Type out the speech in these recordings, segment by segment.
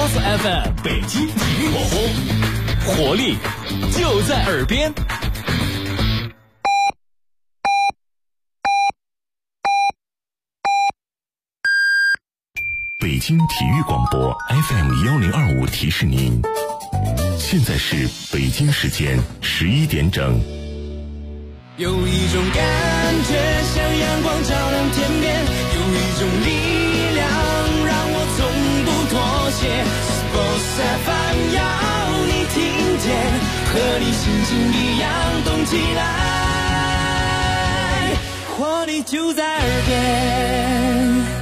Boss FM 北京体育广播，活力就在耳边。 北京体育广播 FM1025 提示您，现在是北京时间11点整。 有一种感觉像阳光照亮天边，有一种力量让我从不妥协。Sports FM 要你听见，和你心情一样动起来，活力就在耳边。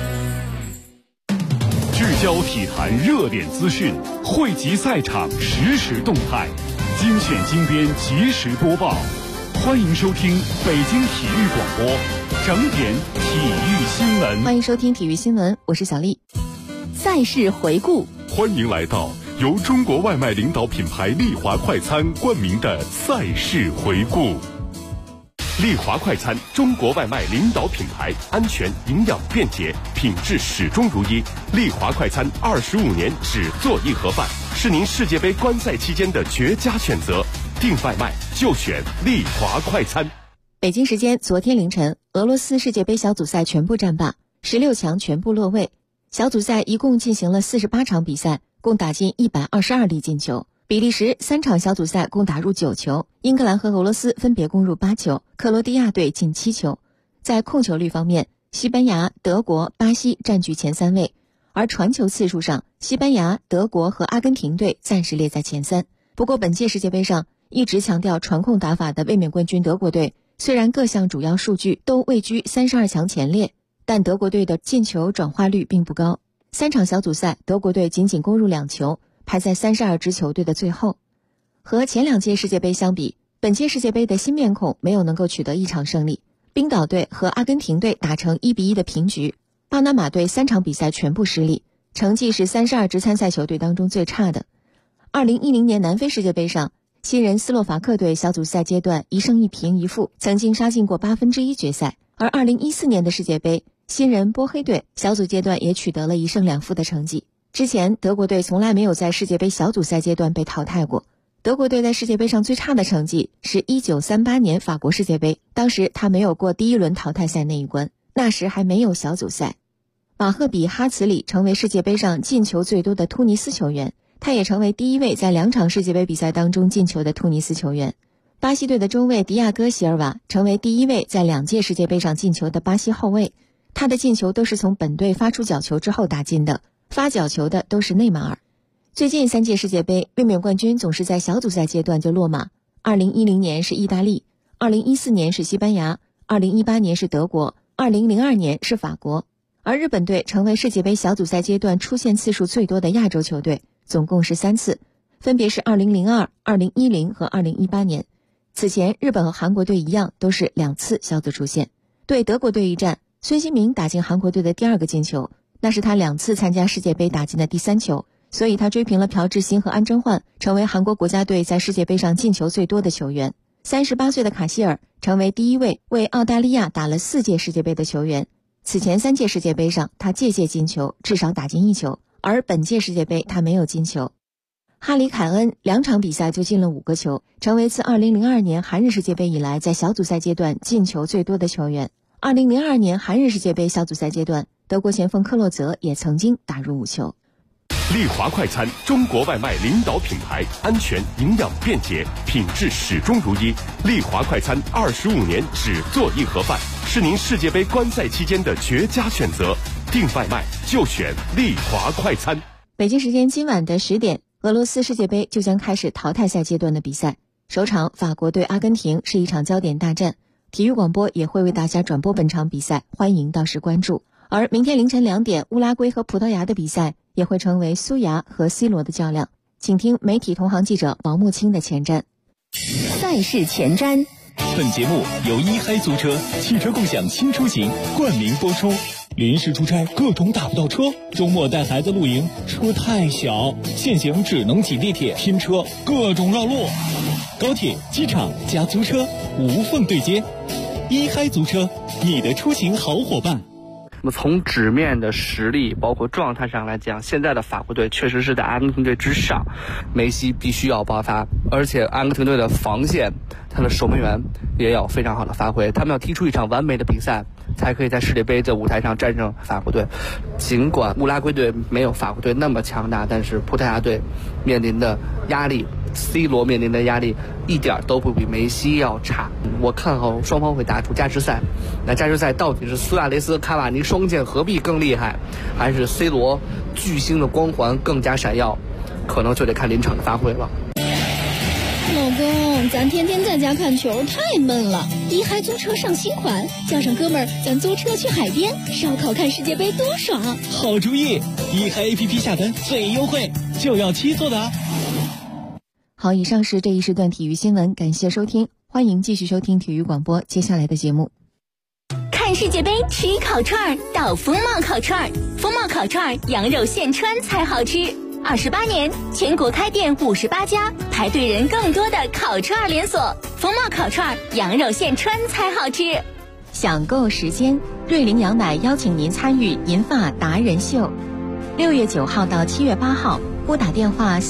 聚焦体坛热点资讯，汇集赛场实时动态，精选精编及时播报。欢迎收听北京体育广播整点体育新闻。 欢迎收听体育新闻，我是小丽。赛事回顾， 欢迎来到由中国外卖领导品牌丽华快餐冠名的赛事回顾。丽华快餐，中国外卖领导品牌，安全、营养、便捷，品质始终如一。丽华快餐25年只做一盒饭，是您世界杯观赛期间的绝佳选择。订外卖就选丽华快餐。 北京时间昨天凌晨，俄罗斯世界杯小组赛全部战罢，16强全部落位。小组赛一共进行了48场比赛，共打进122粒进球。比利时3场小组赛共打入9球，英格兰和俄罗斯分别攻入8球，克罗地亚队进7球。在控球率方面，西班牙、德国、巴西占据前3位，而传球次数上，西班牙、德国和阿根廷队暂时列在前3。不过本届世界杯上一直强调传控打法的卫冕冠军德国队，虽然各项主要数据都位居32强前列，但德国队的进球转化率并不高。3场小组赛，德国队仅攻入2球，排在32支球队的最后。和前2届世界杯相比，本届世界杯的新面孔没有能够取得一场胜利。冰岛队和阿根廷队打成1-1的平局，巴拿马队3场比赛全部失利，成绩是32支参赛球队当中最差的。2010年南非世界杯上，新人斯洛伐克队小组赛阶段1胜1平1负，曾经杀进过1/8决赛。而2014年的世界杯，新人波黑队小组阶段也取得了1胜2负的成绩。之前德国队从来没有在世界杯小组赛阶段被淘汰过。德国队在世界杯上最差的成绩是1938年法国世界杯，当时他没有过第1轮淘汰赛那一关，那时还没有小组赛。马赫比哈茨里成为世界杯上进球最多的突尼斯球员，他也成为第1位在2场世界杯比赛当中进球的突尼斯球员。巴西队的中卫迪亚戈席尔瓦成为第1位在2届世界杯上进球的巴西后卫，他的进球都是从本队发出角球之后打进的，发角球的都是内马尔。最近3届世界杯，卫冕冠军总是在小组赛阶段就落马。2010年是意大利，2014年是西班牙，2018年是德国，2002年是法国。而日本队成为世界杯小组赛阶段出现次数最多的亚洲球队，总共是3次，分别是2002、2010和2018年。此前日本和韩国队一样，都是2次小组出现。对德国队一战，孙兴民打进韩国队的第2个进球，那是他2次参加世界杯打进的第3球，所以他追平了朴智星和安贞焕，成为韩国国家队在世界杯上进球最多的球员。38岁的卡希尔成为第1位为澳大利亚打了4届世界杯的球员。此前3届世界杯上，他届届进球，至少打进1球，而本届世界杯他没有进球。哈里凯恩2场比赛就进了5个球，成为自2002年韩日世界杯以来在小组赛阶段进球最多的球员。2002年韩日世界杯小组赛阶段，德国前锋克洛泽也曾经打入5球。 丽华快餐，中国外卖领导品牌，安全、营养、便捷，品质始终如一。丽华快餐25年只做一盒饭，是您世界杯观赛期间的绝佳选择。订外卖就选丽华快餐。 北京时间今晚的10点，俄罗斯世界杯就将开始淘汰赛阶段的比赛。首场法国对阿根廷是一场焦点大战，体育广播也会为大家转播本场比赛，欢迎到时关注。而明天凌晨2点，乌拉圭和葡萄牙的比赛也会成为苏牙和 C 罗的较量，请听媒体同行记者王木青的前瞻。 赛事前瞻。 本节目由一嗨租车汽车共享新出行冠名播出。临时出差各种打不到车，周末带孩子露营车太小，现行只能挤地铁拼车，各种绕路。高铁、机场加租车无缝对接，一嗨租车，你的出行好伙伴。 那么从纸面的实力包括状态上来讲，现在的法国队确实是在阿根廷队之上，梅西必须要爆发，而且阿根廷队的防线他的守门员也要非常好的发挥，他们要踢出一场完美的比赛，才可以在世界杯的舞台上战胜法国队。尽管乌拉圭队没有法国队那么强大，但是葡萄牙队面临的压力，C 罗面临的压力一点都不比梅西要差。我看好双方会打出加时赛。那加时赛到底是苏亚雷斯、卡瓦尼双剑合璧更厉害，还是 C 罗巨星的光环更加闪耀？可能就得看临场的发挥了。 老公，咱天天在家看球太闷了，一嗨租车上新款，叫上哥们儿，咱租车去海边烧烤看世界杯多爽！ 好主意，一嗨 APP 下单最优惠，就要7座的。 好，以上是这一时段体育新闻，感谢收听，欢迎继续收听体育广播接下来的节目。 看世界杯吃烤串到风貌烤串，风貌烤串羊肉现穿才好吃。28年，全国开店58家，排队人更多的烤串连锁。风貌烤串羊肉现穿才好吃。 享购时间，瑞麟羊奶邀请您参与银发达人秀，6月9号到7月8号，拨打电话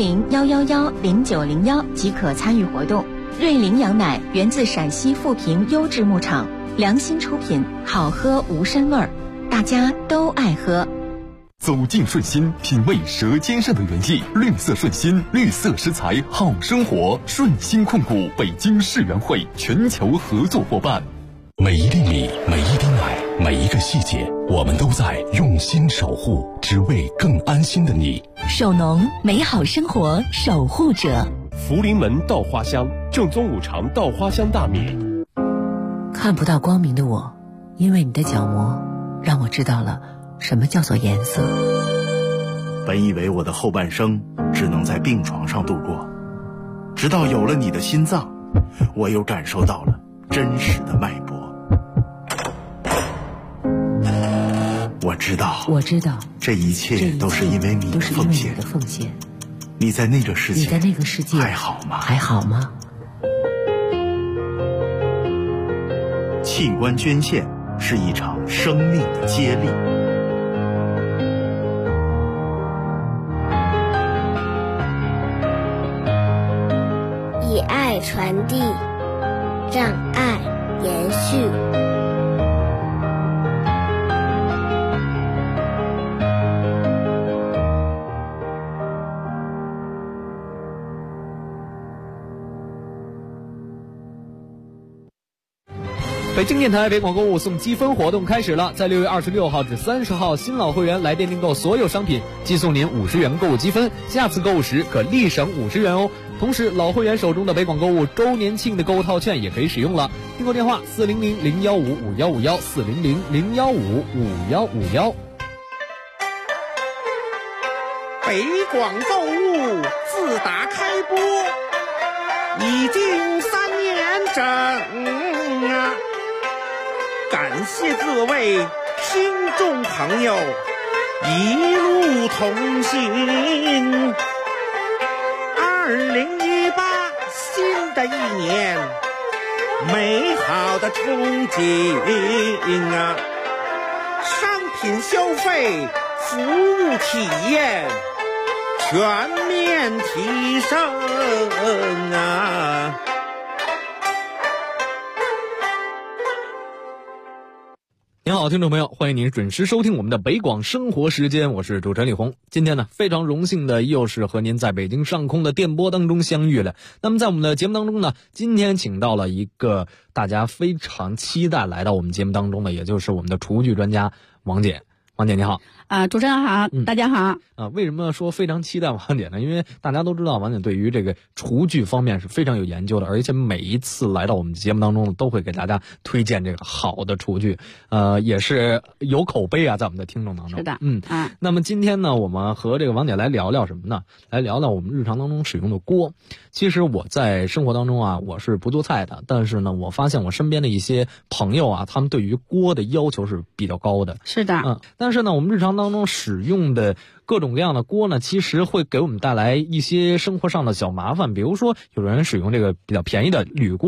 400-111-0901即可参与活动。瑞麟羊奶源自陕西富平优质牧场，良心出品，好喝无膻味儿，大家都爱喝。 走进顺心，品味舌尖上的原意。绿色顺心，绿色食材，好生活。顺心控股北京世园会全球合作伙伴。每一粒米，每一滴奶，每一个细节，我们都在用心守护，只为更安心的你。 手农，美好生活守护者。 福临门稻花香，正宗五常稻花香大米。 看不到光明的我，因为你的角膜，让我知道了什么叫做颜色。 本以为我的后半生只能在病床上度过，直到有了你的心脏，我又感受到了真实的脉搏。我知道，这一切都是因为你的奉献。你在那个世界还好吗？器官捐献是一场生命的接力。 以爱传递，让爱延续。 北京电台北广购物送积分活动开始了，在6月26号至30号，新老会员来电订购所有商品，即送您50元购物积分，下次购物时可立省50元哦。同时，老会员手中的北广购物周年庆的购物套券也可以使用了。订购电话400-015-5151，400-015-5151。 北广购物自打开播已经3年整啊！感谢各位听众朋友一路同行。2018新的一年，美好的憧憬啊！商品消费、服务体验全面提升啊！ 您好，听众朋友，欢迎您准时收听我们的北广生活时间，我是主持人李红。今天呢，非常荣幸的又是和您在北京上空的电波当中相遇了。那么在我们的节目当中呢，今天请到了一个大家非常期待来到我们节目当中的，也就是我们的厨具专家王姐。王姐你好。 主持人好，大家好。 为什么说非常期待王姐呢？因为大家都知道王姐对于这个厨具方面是非常有研究的，而且每一次来到我们节目当中都会给大家推荐这个好的厨具，也是有口碑啊，在我们的听众当中。 是的， 那么今天呢，我们和这个王姐来聊聊什么呢？来聊聊我们日常当中使用的锅。其实我在生活当中啊，我是不做菜的，但是呢，我发现我身边的一些朋友啊，他们对于锅的要求是比较高的。 是的， 但是呢，我们日常当中使用的各种各样的锅呢，其实会给我们带来一些生活上的小麻烦。比如说，有人使用这个比较便宜的铝锅，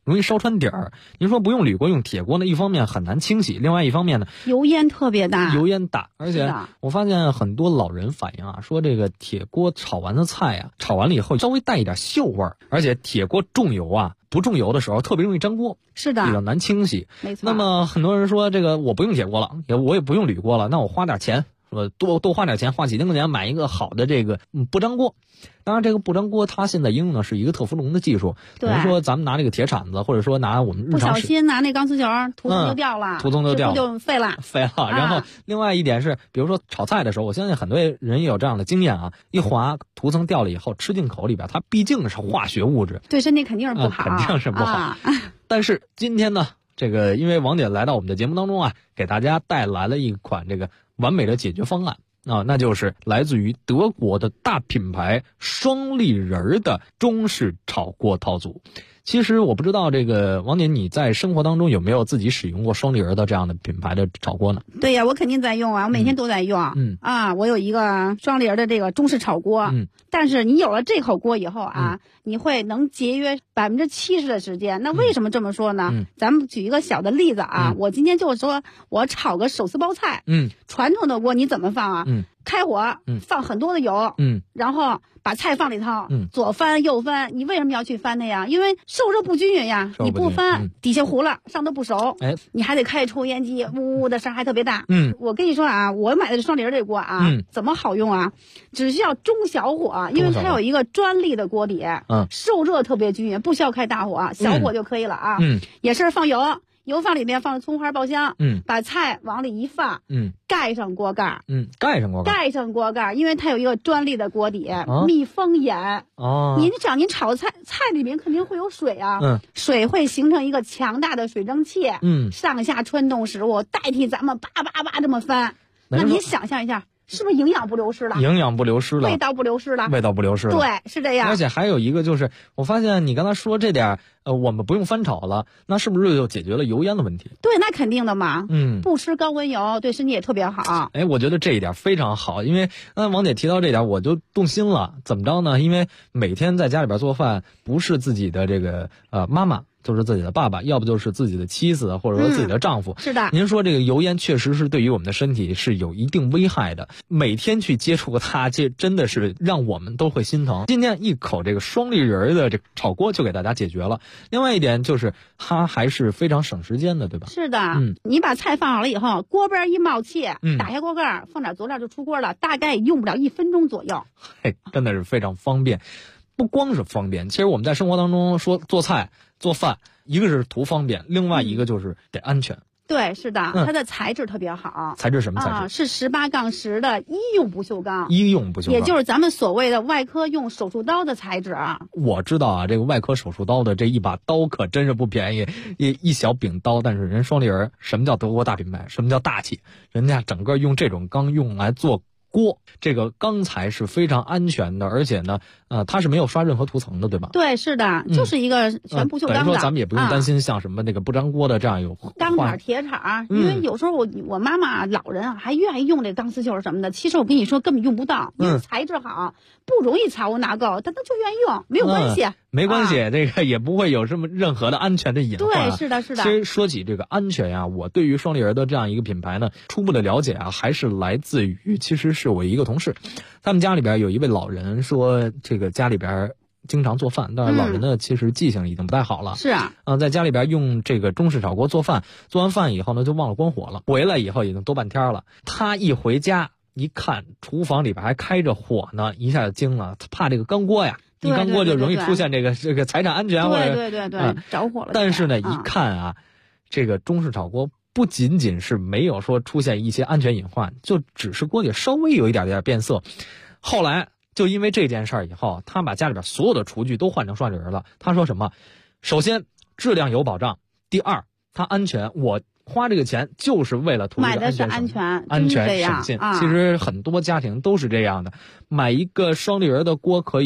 容易烧穿底儿。您说不用铝锅用铁锅呢，一方面很难清洗，另外一方面呢油烟特别大， 而且我发现很多老人反映啊，说这个铁锅炒完的菜啊，炒完了以后稍微带一点锈味儿，而且铁锅重油啊，不重油的时候特别容易粘锅， 是的， 比较难清洗。 没错。 那么很多人说这个我不用铁锅了，我也不用铝锅了，那我花点钱，多花点钱，花几千块钱买一个好的这个不粘锅。当然，这个不粘锅它现在应用的是一个特氟龙的技术，比如说咱们拿这个铁铲子，或者说拿我们日常不小心拿那钢丝球涂层就掉了，就废了。 然后另外一点是，比如说炒菜的时候，我相信很多人也有这样的经验啊，一划涂层掉了以后，吃进口里边，它毕竟是化学物质， 对身体肯定是不好， 肯定是不好。但是今天呢，这个因为王姐来到我们的节目当中啊，给大家带来了一款这个完美的解决方案。那就是来自于德国的大品牌双立人的中式炒锅套组。其实我不知道这个王姐你在生活当中有没有自己使用过双立人的这样的品牌的炒锅呢？ 对呀，我肯定在用啊，我每天都在用。我有一个双立人的这个中式炒锅。但是你有了这口锅以后啊，你会能节约70%的时间。那为什么这么说呢？咱们举一个小的例子啊，我今天就说我炒个手撕包菜。传统的锅你怎么放啊？开火，放很多的油，然后把菜放里头，左翻右翻。你为什么要去翻它呀？因为受热不均匀呀，你不翻，底下糊了，上头不熟，你还得开抽烟机，呜呜的声还特别大。我跟你说啊，我买的双立人这锅啊，怎么好用啊？只需要中小火，因为它有一个专利的锅底，受热特别均匀，不需要开大火，小火就可以了啊。也是放油。油放里面放葱花爆香，把菜往里一放，盖上锅盖， 盖上锅盖， 因为它有一个专利的锅底，密封严。您炒菜里面肯定会有水啊，水会形成一个强大的水蒸气，上下穿动食物，代替咱们叭叭叭这么翻。那您想象一下。是不是营养不流失了？味道不流失了。对，是这样。 而且还有一个就是，我发现你刚才说这点，我们不用翻炒了，那是不是就解决了油烟的问题？ 对，那肯定的嘛。不吃高温油，对身体也特别好。 我觉得这一点非常好，因为刚才王姐提到这点，我就动心了。怎么着呢？因为每天在家里边做饭，不是自己的这个妈妈。就是自己的爸爸，要不就是自己的妻子，或者说自己的丈夫。 是的， 您说这个油烟确实是对于我们的身体是有一定危害的，每天去接触它，这真的是让我们都会心疼。今天一口这个双立人的这个炒锅就给大家解决了。另外一点就是它还是非常省时间的，对吧？ 是的，你把菜放好了以后，锅边一冒气，打开锅盖，放点佐料就出锅了，大概用不了1分钟左右。 真的是非常方便。不光是方便，其实我们在生活当中说做菜做饭，一个是图方便，另外一个就是得安全。 对，是的，它的材质特别好。 材质什么材质？是18-10的医用不锈钢。 也就是咱们所谓的外科用手术刀的材质啊。 我知道啊，这个外科手术刀的这一把刀可真是不便宜，一小柄刀，但是人双立人什么叫德国大品牌？什么叫大气？人家整个用这种钢用来做锅，这个钢材是非常安全的，而且呢，它是没有刷任何涂层的，对吧？ 对，是的，就是一个全不锈钢的。 等于说咱们也不用担心像什么那个不粘锅的这样有钢铲、铁铲，因为有时候我妈妈老人啊还愿意用这钢丝球什么的，其实我跟你说根本用不到，因为材质好，不容易藏污纳垢，但他就愿意用，没有关系。 没关系，这个也不会有什么任何的安全的隐患。 对，是的，是的。 其实说起这个安全呀，我对于双立人的这样一个品牌呢，初步的了解啊，还是来自于其实是我一个同事，他们家里边有一位老人说，这个家里边经常做饭，但是老人呢其实记性已经不太好了。 是啊， 在家里边用这个中式炒锅做饭，做完饭以后呢就忘了关火了，回来以后已经多半天了。他一回家一看，厨房里边还开着火呢，一下就惊了，他怕这个钢锅呀。一钢锅就容易出现这个财产安全或者对着火了。 但是呢，一看啊，这个中式炒锅不仅仅是没有说出现一些安全隐患，就只是锅底稍微有一点变色。后来就因为这件事儿以后，他把家里边所有的厨具都换成双立人了。他说什么？首先质量有保障，第二它安全。我花这个钱就是为了图这个安全省心。其实很多家庭都是这样的，买一个双立人的锅可以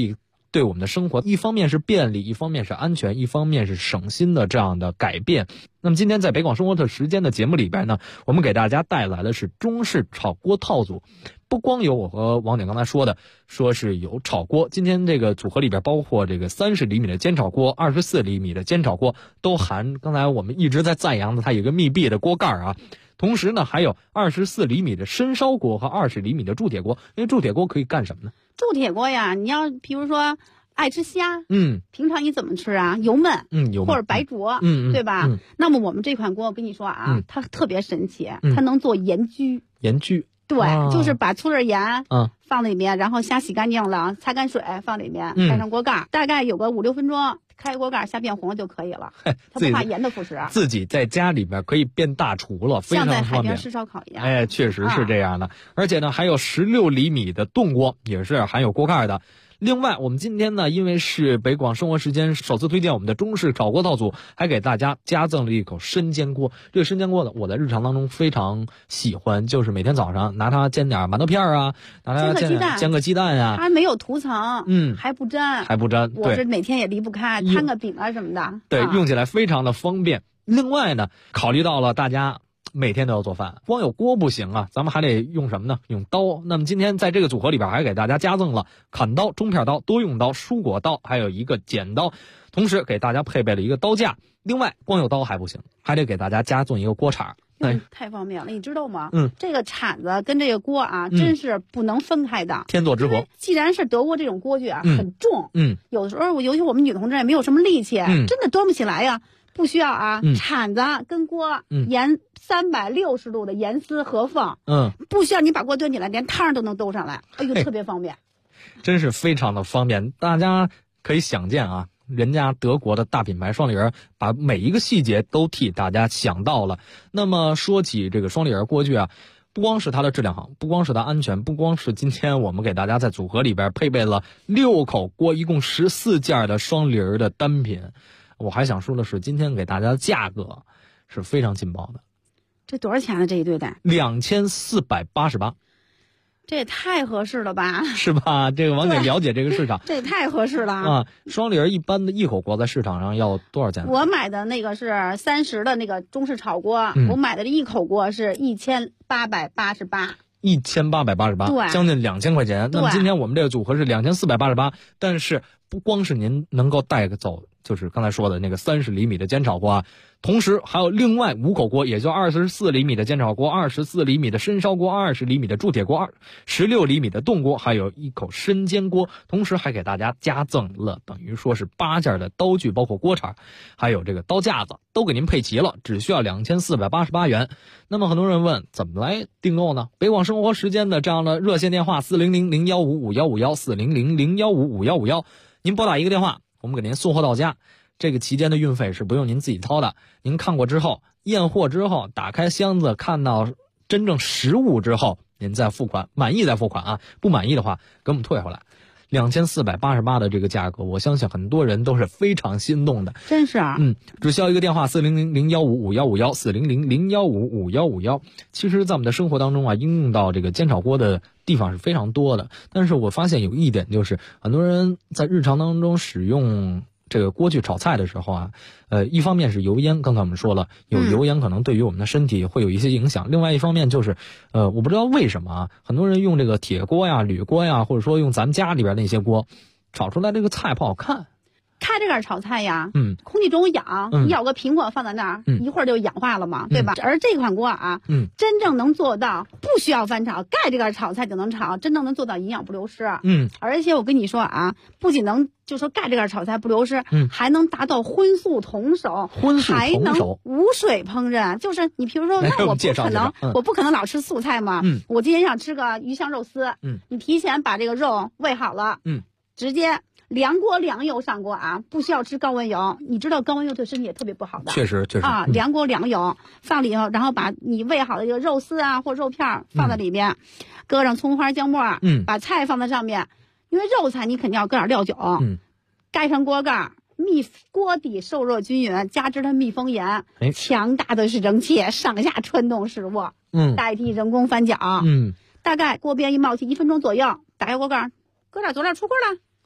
对我们的生活一方面是便利，一方面是安全，一方面是省心的这样的改变。那么今天在北广生活的时间的节目里边呢，我们给大家带来的是中式炒锅套组。不光有我和王姐刚才说的，说是有炒锅，今天这个组合里边包括这个30厘米的煎炒锅、24厘米的煎炒锅，都含刚才我们一直在赞扬的它有一个密闭的锅盖啊。同时呢，还有24厘米的深烧锅和20厘米的铸铁锅。因为铸铁锅可以干什么呢？ 铸铁锅呀，你要比如说爱吃虾，平常你怎么吃啊？油焖，油焖或者白灼，对吧？那么我们这款锅，我跟你说啊，它特别神奇，它能做盐焗。 盐焗。 对，就是把粗粒盐放里面，然后虾洗干净了，擦干水放里面，盖上锅盖，大概有个5-6分钟，开锅盖虾变红就可以了。它不怕盐的腐蚀。 自己在家里边可以变大厨了，非常方便， 像在海边吃烧烤一样。 哎，确实是这样的。而且呢，还有16厘米的炖锅，也是含有锅盖的。另外，我们今天呢，因为是北广生活时间首次推荐我们的中式炒锅套组，还给大家加赠了一口生煎锅。这个生煎锅呢，我在日常当中非常喜欢，就是每天早上拿它煎点馒头片啊，拿它煎个鸡蛋啊。 它没有涂层，还不粘，我是每天也离不开，摊个饼啊什么的。 对，用起来非常的方便。另外呢，考虑到了大家每天都要做饭，光有锅不行啊，咱们还得用什么呢？用刀。那么今天在这个组合里边还给大家加赠了砍刀、中片刀、多用刀、蔬果刀，还有一个剪刀，同时给大家配备了一个刀架。另外光有刀还不行，还得给大家加赠一个锅铲。 太方便了，你知道吗？这个铲子跟这个锅啊，真是不能分开的， 天作之合。 既然是德国这种锅具啊，很重，有的时候尤其我们女同志也没有什么力气，真的端不起来呀。不需要啊，铲子跟锅沿360度的严丝合缝，不需要你把锅端起来，连汤都能兜上来，哎呦，特别方便， 真是非常的方便。大家可以想见啊，人家德国的大品牌双立人把每一个细节都替大家想到了。那么说起这个双立人锅具啊，不光是它的质量好，不光是它安全，不光是今天我们给大家在组合里边配备了6口锅，一共14件的双立人的单品。我还想说的是，今天给大家的价格是非常劲爆的。 这多少钱呢？这一对的 2488， 这也太合适了吧？ 是吧？这个王姐了解这个市场， 这也太合适了啊！双立人一般的一口锅在市场上要多少钱？ 我买的那个是30的那个中式炒锅，我买的这一口锅是1888。 1888， 对， 将近2000块钱。那么今天我们这个组合是2488，但是不光是您能够带走，就是刚才说的那个30厘米的煎炒锅啊，同时还有另外5口锅，也就24厘米的煎炒锅、24厘米的深烧锅、20厘米的铸铁锅、16厘米的炖锅，还有一口生煎锅。同时还给大家加赠了等于说是8件的刀具，包括锅铲，还有这个刀架子，都给您配齐了，只需要2488元。那么很多人问怎么来订购呢？北广生活时间的这样的热线电话400-015-5151，400-015-5151，您拨打一个电话，我们给您送货到家。这个期间的运费是不用您自己掏的，您看过之后，验货之后，打开箱子看到真正实物之后，您再付款，满意再付款啊，不满意的话给我们退回来。2488的这个价格，我相信很多人都是非常心动的， 真是啊。 只需要一个电话400-015-5151，400-015-5151。其实在我们的生活当中啊，应用到这个煎炒锅的地方是非常多的，但是我发现有一点，就是很多人在日常当中使用这个锅具炒菜的时候啊，一方面是油烟，刚才我们说了，有油烟可能对于我们的身体会有一些影响。另外一方面就是，我不知道为什么啊，很多人用这个铁锅呀、铝锅呀，或者说用咱们家里边那些锅，炒出来这个菜不好看。 开这个炒菜呀，空气中有氧，你咬个苹果放在那儿，一会儿就氧化了嘛，对吧？而这款锅啊，真正能做到不需要翻炒，盖这个炒菜就能炒，真正能做到营养不流失。而且我跟你说啊，不仅能就说盖这个炒菜不流失，还能达到荤素同手，还能无水烹饪。就是你比如说，那我不可能老吃素菜嘛，我今天想吃个鱼香肉丝，你提前把这个肉煨好了，直接凉锅凉油上锅啊，不需要吃高温油。你知道高温油对身体也特别不好的。 确实啊，凉锅凉油放里头，然后把你煨好的这个肉丝啊或肉片放在里面，搁上葱花姜末，把菜放在上面。因为肉菜你肯定要搁点料酒，盖上锅盖，锅底受热均匀，加之它密封严，强大的是蒸汽上下穿动食物，代替人工翻搅。大概锅边一冒气1分钟左右，打开锅盖，搁点佐料出锅了。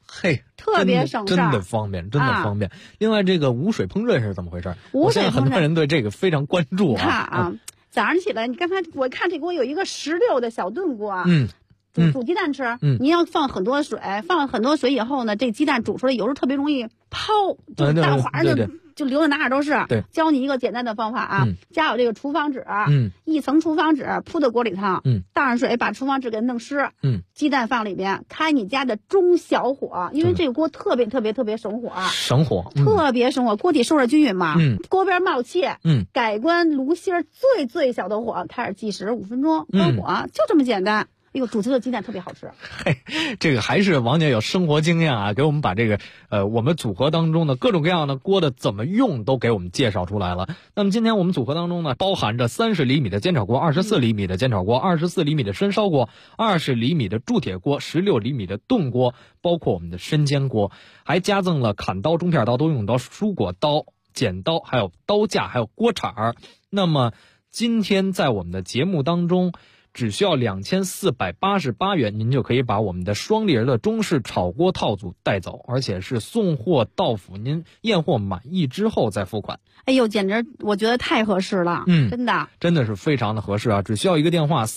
嘿， 特别省事， 真的方便，真的方便。另外，这个无水烹饪是怎么回事？我现在很多人对这个非常关注啊。 你看啊，早上起来，你刚才我看这锅有一个16的小炖锅，煮鸡蛋吃，你要放很多水，放很多水以后呢，这鸡蛋煮出来有时候特别容易泡，就大滑就流的哪哪都是。 对， 教你一个简单的方法啊，加有这个厨房纸，一层厨房纸铺在锅里头，倒上水把厨房纸给弄湿，鸡蛋放里边，开你家的中小火，因为这个锅特别省火，特别省火，锅底受热均匀嘛，锅边冒气，改关炉芯最小的火开始计时5分钟，关火，就这么简单。哎呦，煮出的鸡蛋特别好吃。 嘿，这个还是王姐有生活经验啊，给我们把这个我们组合当中的各种各样的锅的怎么用都给我们介绍出来了。那么今天我们组合当中呢，包含着30厘米的煎炒锅、24厘米的煎炒锅、24厘米的深烧锅、20厘米的铸铁锅、16厘米的炖锅，包括我们的深煎锅，还加赠了砍刀、中片刀、多用刀、蔬果刀、剪刀，还有刀架，还有锅铲。那么今天在我们的节目当中，只需要2488元，您就可以把我们的双立人的中式炒锅套组带走，而且是送货到府，您验货满意之后再付款。 哎呦，简直我觉得太合适了，真的是非常的合适啊！只需要一个电话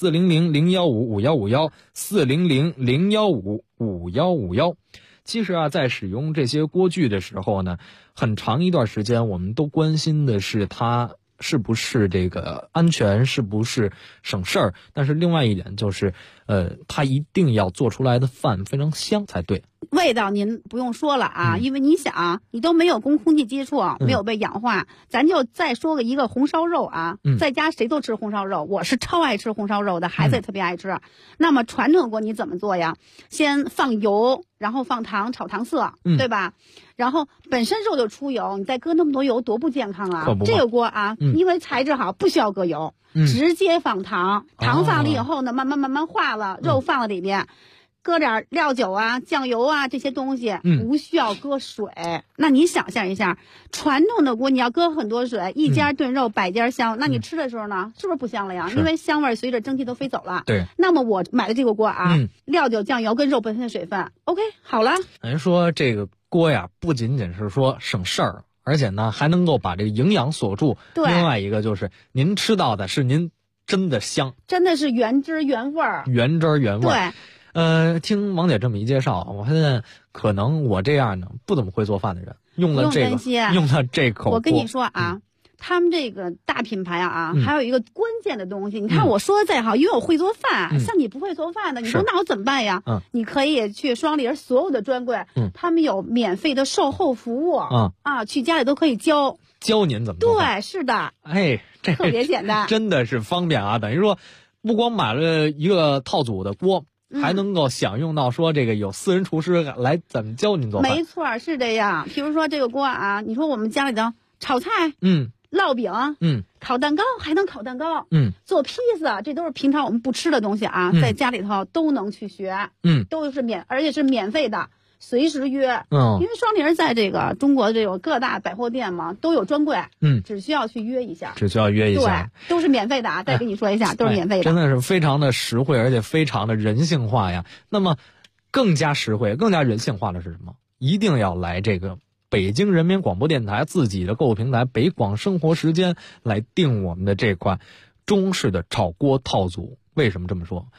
400-015-5151，400-015-5151。其实啊，在使用这些锅具的时候呢，很长一段时间我们都关心的是它是不是这个安全，是不是省事儿？但是另外一点就是，它一定要做出来的饭非常香才对。 味道您不用说了啊，因为你想，你都没有跟空气接触，没有被氧化，咱就再说一个红烧肉啊，在家谁都吃红烧肉，我是超爱吃红烧肉的，孩子也特别爱吃。那么传统锅你怎么做呀？先放油，然后放糖炒糖色，对吧？然后本身肉就出油，你再搁那么多油多不健康啊！这个锅啊，因为材质好，不需要搁油，直接放糖，糖放了以后呢，慢慢化了，肉放了里面。搁点料酒啊、酱油啊这些东西，不需要搁水。那你想象一下，传统的锅你要搁很多水，一家炖肉百家香，那你吃的时候呢，是不是不香了呀？因为香味随着蒸汽都飞走了。 对。 那么我买的这个锅啊，料酒、酱油跟肉本身的水分 ，OK， 好了。 人说这个锅呀，不仅仅是说省事儿，而且呢还能够把这个营养锁住。 对。 另外一个就是您吃到的是您真的香， 真的是原汁原味儿。 原汁原味。 对。 听王姐这么一介绍，我发现可能我这样呢不怎么会做饭的人，用了这口锅， 我跟你说啊，他们这个大品牌啊，还有一个关键的东西。你看我说的再好，因为我会做饭，像你不会做饭的，你说那我怎么办呀？你可以去双立人所有的专柜，他们有免费的售后服务，去家里都可以教您怎么做饭。 对，是的， 哎，这特别简单， 真的是方便啊！等于说，不光买了一个套组的锅。还能够享用到说这个有私人厨师来怎么教您做饭。 没错，是这样。比如说这个锅啊，你说我们家里头炒菜，烙饼，烤蛋糕，还能烤蛋糕，做披萨，这都是平常我们不吃的东西啊，在家里头都能去学，都是而且是免费的。随时约，因为双立人在这个中国这种各大百货店嘛，都有专柜，只需要去约一下，对，都是免费的啊！再跟你说一下，都是免费的， 真的是非常的实惠，而且非常的人性化呀。那么，更加实惠、更加人性化的是什么？一定要来这个北京人民广播电台自己的购物平台北广生活时间来订我们的这款中式的炒锅套组。为什么这么说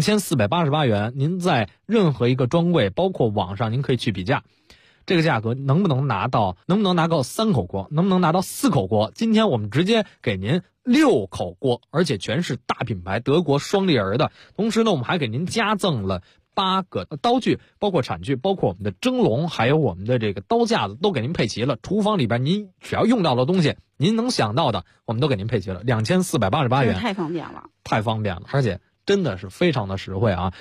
？2488元，您在任何一个专柜，包括网上，您可以去比价，这个价格能不能拿到3口锅，能不能拿到4口锅？今天我们直接给您6口锅，而且全是大品牌德国双立人的。同时呢，我们还给您加赠了8个刀具，包括铲具，包括我们的蒸笼，还有我们的这个刀架子，都给您配齐了。厨房里边您只要用到的东西，您能想到的，我们都给您配齐了。2488元， 太方便了， 太方便了，而且真的是非常的实惠啊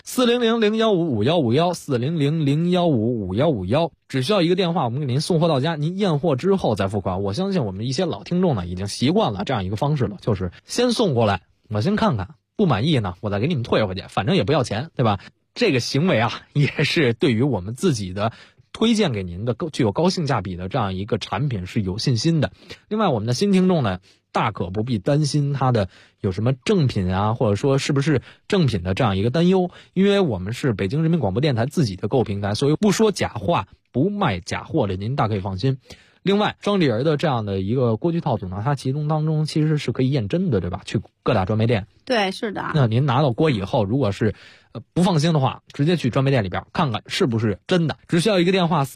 ！400-015-5151，400-015-5151，只需要一个电话，我们给您送货到家，您验货之后再付款。我相信我们一些老听众呢，已经习惯了这样一个方式了，就是先送过来，我先看看，不满意呢，我再给你们退回去，反正也不要钱，对吧？这个行为啊，也是对于我们自己的推荐给您的具有高性价比的这样一个产品是有信心的。另外，我们的新听众呢， 大可不必担心它的有什么正品啊，或者说是不是正品的这样一个担忧，因为我们是北京人民广播电台自己的购物平台，所以不说假话，不卖假货的，您大可以放心。另外，双立人的这样的一个锅具套组呢，它其中当中其实是可以验真的，对吧？去各大专卖店。 对，是的。 那您拿到锅以后，如果是不放心的话，直接去专卖店里边看看是不是真的。只需要一个电话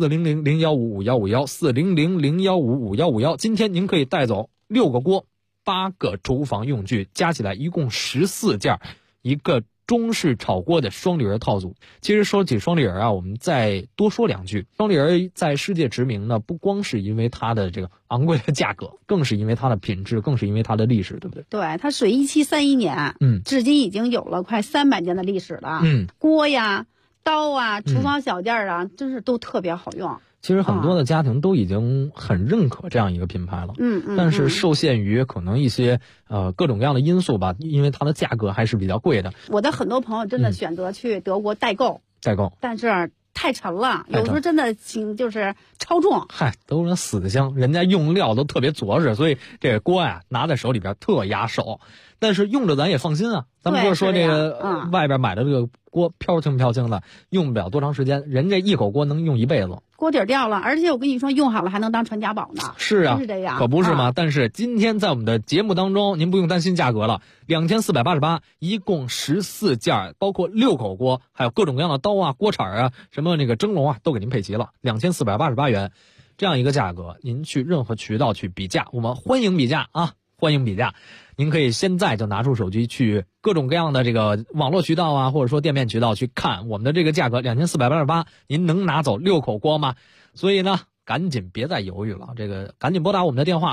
400-015-5151，400-015-5151。今天您可以带走6个锅、8个厨房用具，加起来一共14件，一个中式炒锅的双立人套组。其实说起双立人啊，我们再多说2句。双立人在世界驰名呢，不光是因为它的这个昂贵的价格，更是因为它的品质，更是因为它的历史，对不对？ 对，它是1731年，至今已经有了快300年的历史了。锅呀、刀啊、厨房小件啊，真是都特别好用。 其实很多的家庭都已经很认可这样一个品牌了，但是受限于可能一些各种各样的因素吧，因为它的价格还是比较贵的。 我的很多朋友真的选择去德国代购，但是太沉了，有时候真的就是超重。 嗨，德国人死的香，人家用料都特别着实，所以这个锅呀拿在手里边特压手，但是用着咱也放心啊。咱们就是说这个外边买的这个锅飘轻飘轻的，用不了多长时间，人这一口锅能用一辈子。 锅底掉了，而且我跟你说，用好了还能当传家宝呢。 是啊， 是这样， 可不是吗？但是今天在我们的节目当中，您不用担心价格了，2488，一共14件，包括6口锅，还有各种各样的刀啊、锅铲啊、什么那个蒸笼啊，都给您配齐了，2488元，这样一个价格，您去任何渠道去比价，我们欢迎比价啊，欢迎比价。您可以现在就拿出手机去各种各样的这个网络渠道啊，或者说店面渠道去看我们的这个价格2488，您能拿走6口锅吗？所以呢，赶紧别再犹豫了，这个赶紧拨打我们的电话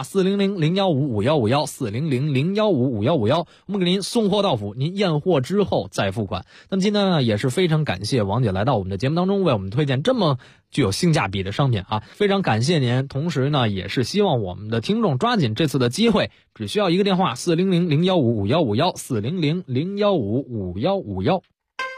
400-015-5151，400-015-5151，我们给您送货到府，您验货之后再付款。那么今天呢，也是非常感谢王姐来到我们的节目当中，为我们推荐这么具有性价比的商品啊，非常感谢您。同时呢，也是希望我们的听众抓紧这次的机会，只需要一个电话400-015-5151，400-015-5151。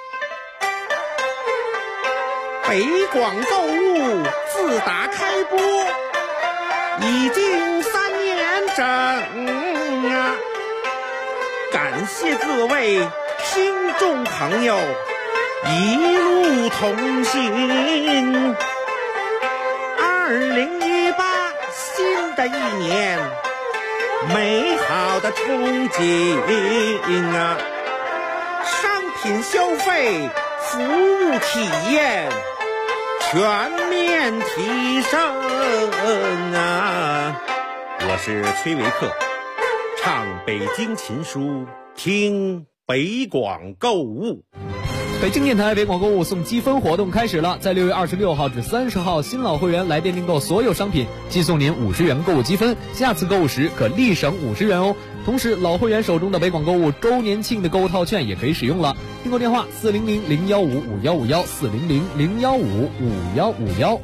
北广购物自打开播已经3年整啊！感谢各位听众朋友一路同行。2018新的一年，美好的憧憬啊！商品消费，服务体验全面提升啊！我是崔维克，唱北京琴书，听北广购物。 北京电台北广购物送积分活动开始了，在6月26号至30号，新老会员来电订购所有商品，寄送您50元购物积分，下次购物时可立省50元哦。同时，老会员手中的北广购物周年庆的购物套券也可以使用了。订购电话400-015-5151，400-015-5151。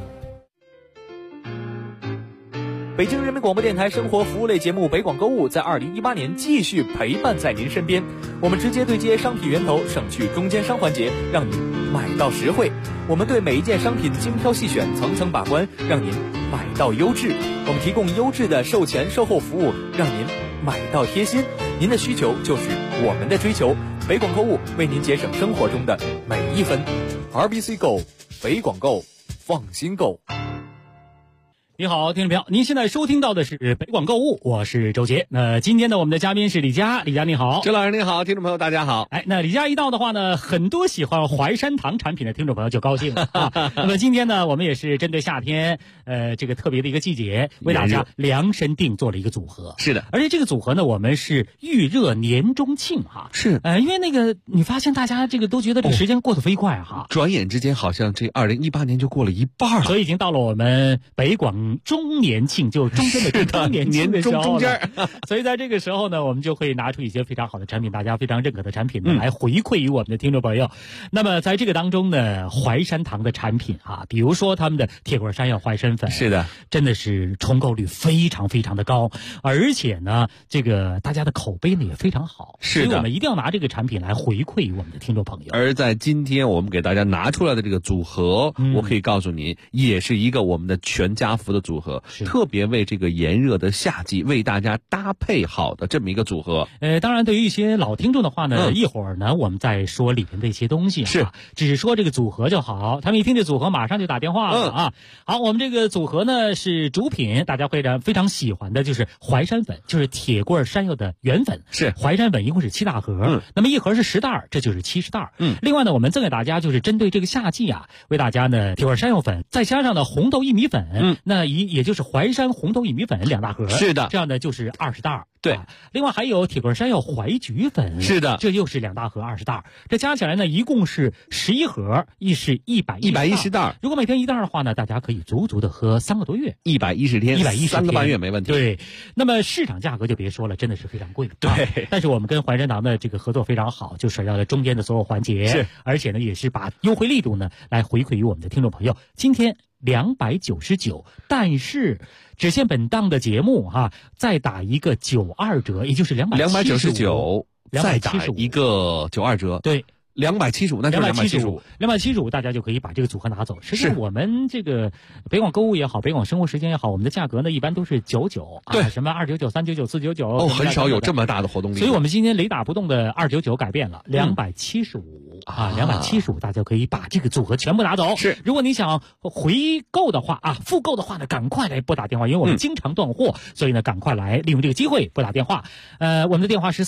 北京人民广播电台生活服务类节目北广购物在2018年继续陪伴在您身边，我们直接对接商品源头，省去中间商环节，让您买到实惠。我们对每一件商品精挑细选，层层把关，让您买到优质。我们提供优质的售前售后服务，让您买到贴心。您的需求就是我们的追求，北广购物为您节省生活中的每一分。RBC Go， 北广购，放心购。 你好，听众朋友，您现在收听到的是北广购物，我是周杰。那今天呢，我们的嘉宾是李佳，李佳你好。 周老师你好，听众朋友大家好。 那李佳一到的话呢，很多喜欢淮山堂产品的听众朋友就高兴了啊。那么今天呢，我们也是针对夏天，这个特别的一个季节，为大家量身定做了一个组合。 是的， 而且这个组合呢，我们是预热年中庆哈。 是， 因为那个你发现大家这个都觉得这个时间过得飞快哈， 转眼之间好像这2018年就过了一半了， 所以已经到了我们北广中年庆，就中间的中年庆的时候，中间。所以在这个时候呢，我们就会拿出一些非常好的产品，大家非常认可的产品呢，来回馈于我们的听众朋友。那么在这个当中呢，淮山堂的产品啊，比如说他们的铁棍山药淮参粉， 是的， 真的是重购率非常非常的高，而且呢，这个大家的口碑呢也非常好， 是的， 所以我们一定要拿这个产品来回馈于我们的听众朋友。 而在今天我们给大家拿出来的这个组合，我可以告诉你，也是一个我们的全家福的的组合，特别为这个炎热的夏季为大家搭配好的这么一个组合。 当然对于一些老听众的话呢，一会儿呢我们再说里面的一些东西是， 只是说这个组合就好，他们一听这组合马上就打电话了啊。好，我们这个组合呢是主品，大家非常喜欢的就是淮山粉，就是铁棍山药的原粉， 是淮山粉一共是7大盒，那么一盒是10袋，这就是70袋。另外呢，我们赠给大家就是针对这个夏季啊，为大家呢铁棍山药粉，再加上呢红豆薏米粉，那也就是淮山红豆薏米粉2大盒， 是的， 这样呢就是20袋。 对， 另外还有铁棍山药淮菊粉， 是的， 这又是2大盒20袋，这加起来呢一共是11盒，亦是110 袋。 如果每天1袋的话呢，大家可以足足的喝3个多月 ，110天，3个半月没问题。 对，那么市场价格就别说了，真的是非常贵。 对， 但是我们跟淮山堂的这个合作非常好，就省掉了中间的所有环节， 是， 而且呢也是把优惠力度呢来回馈于我们的听众朋友。今天299，但是只限本档的节目再打一个92折，也就是 299，再打一个92折。 对。 275，那就是 275，大家就可以把这个组合拿走。实际上我们这个北广购物也好，北广生活时间也好，我们的价格呢一般都是99， 对， 什么299、399、499， 哦，很少有这么大的活动力。 所以我们今天雷打不动的299改变了，275，275，大家可以把这个组合全部拿走。 是， 如果你想回购的话复购的话呢，赶快来拨打电话，因为我们经常断货，所以呢赶快来利用这个机会拨打电话。我们的电话是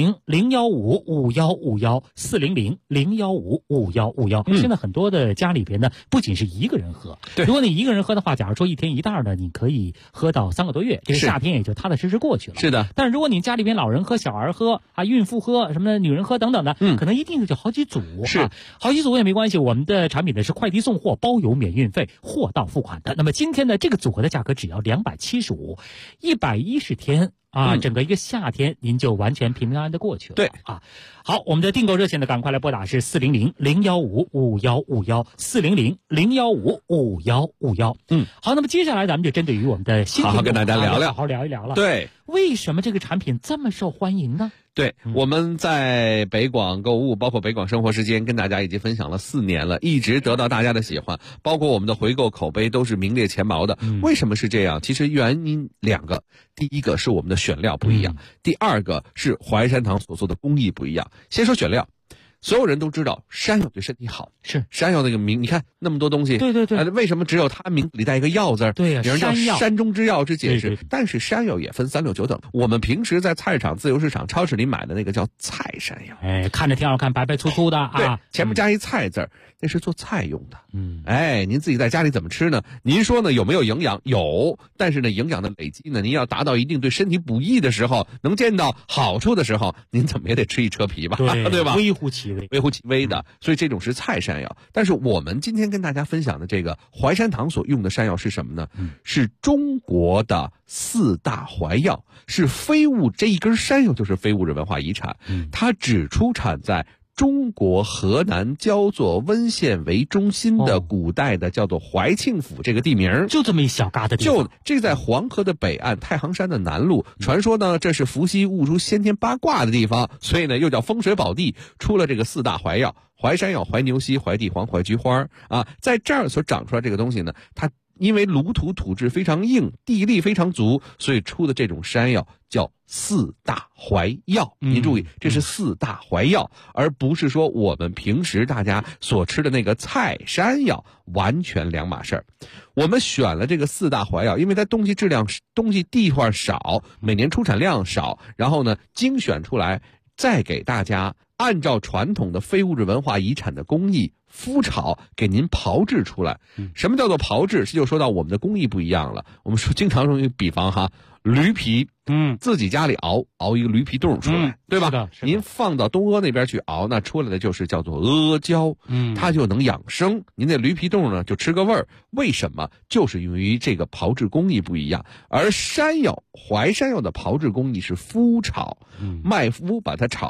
400-015-5151，400-015-5151。现在很多的家里边呢，不仅是一个人喝， 对， 如果你一个人喝的话，假如说1天1袋呢，你可以喝到3个多月，这个夏天也就踏踏实实过去了。 是的， 但是如果你家里边老人喝、小孩喝孕妇喝、什么女人喝等等的，可能一定就好几组， 是好几组也没关系。我们的产品呢是快递送货，包邮免运费，货到付款的。那么今天的这个组合的价格只要275，110天。整个一个夏天您就完全平平安安的过去了。 对好，我们的订购热线呢，赶快来拨打是400-015-5151，400-015-5151。好，那么接下来咱们就针对于我们的新好好跟大家聊聊， 好好聊一聊了。 对， 为什么这个产品这么受欢迎呢？ 对，我们在北广购物，包括北广生活时间，跟大家已经分享了4年了，一直得到大家的喜欢，包括我们的回购口碑都是名列前茅的。为什么是这样？其实原因2个，第一个是我们的选料不一样，第2个是淮山堂所做的工艺不一样。先说选料。所有人都知道山药对身体好， 是山药那个名，你看那么多东西， 对， 为什么只有它名字里带一个药字？ 对呀， 有人叫山药， 山中之药之解释。但是山药也分3、6、9等。我们平时在菜市场、自由市场、超市里买的那个叫菜山药， 看着挺好看，白白粗粗的对，前面加一菜字，那是做菜用的。您自己在家里怎么吃呢？您说呢？有没有营养？有，但是呢，营养的累积呢，您要达到一定对身体补益的时候，能见到好处的时候，您怎么也得吃一车皮吧，对吧？ 微乎其微的。所以这种是菜山药。但是我们今天跟大家分享的这个淮山堂所用的山药是什么呢？是中国的4大淮药，是非物，这一根山药就是非物质文化遗产。它只出产在中国河南焦作温县为中心的古代的叫做怀庆府这个地名， 就这么一小疙瘩地方， 这在黄河的北岸，太行山的南麓。传说呢，这是伏羲悟出先天八卦的地方，所以呢又叫风水宝地，出了这个4大淮药：淮山药、淮牛膝、淮地黄、淮菊花在这儿所长出来这个东西呢，它因为鲁土土质非常硬，地力非常足，所以出的这种山药叫4大淮药。您注意，这是4大淮药，而不是说我们平时大家所吃的那个菜山药，完全2码事儿。我们选了这个4大淮药，因为它东西地方少，每年出产量少，然后呢精选出来，再给大家按照传统的非物质文化遗产的工艺麸炒，给您炮制出来。什么叫做炮制？这就说到我们的工艺不一样了。我们说经常用比方驴皮，自己家里熬一个驴皮冻出来，对吧？ 是的。 您放到东阿那边去熬，那出来的就是叫做阿胶，它就能养生。您那驴皮冻呢，就吃个味儿。为什么？就是因为这个炮制工艺不一样。而山药，淮山药的炮制工艺是麸炒，麦麸把它炒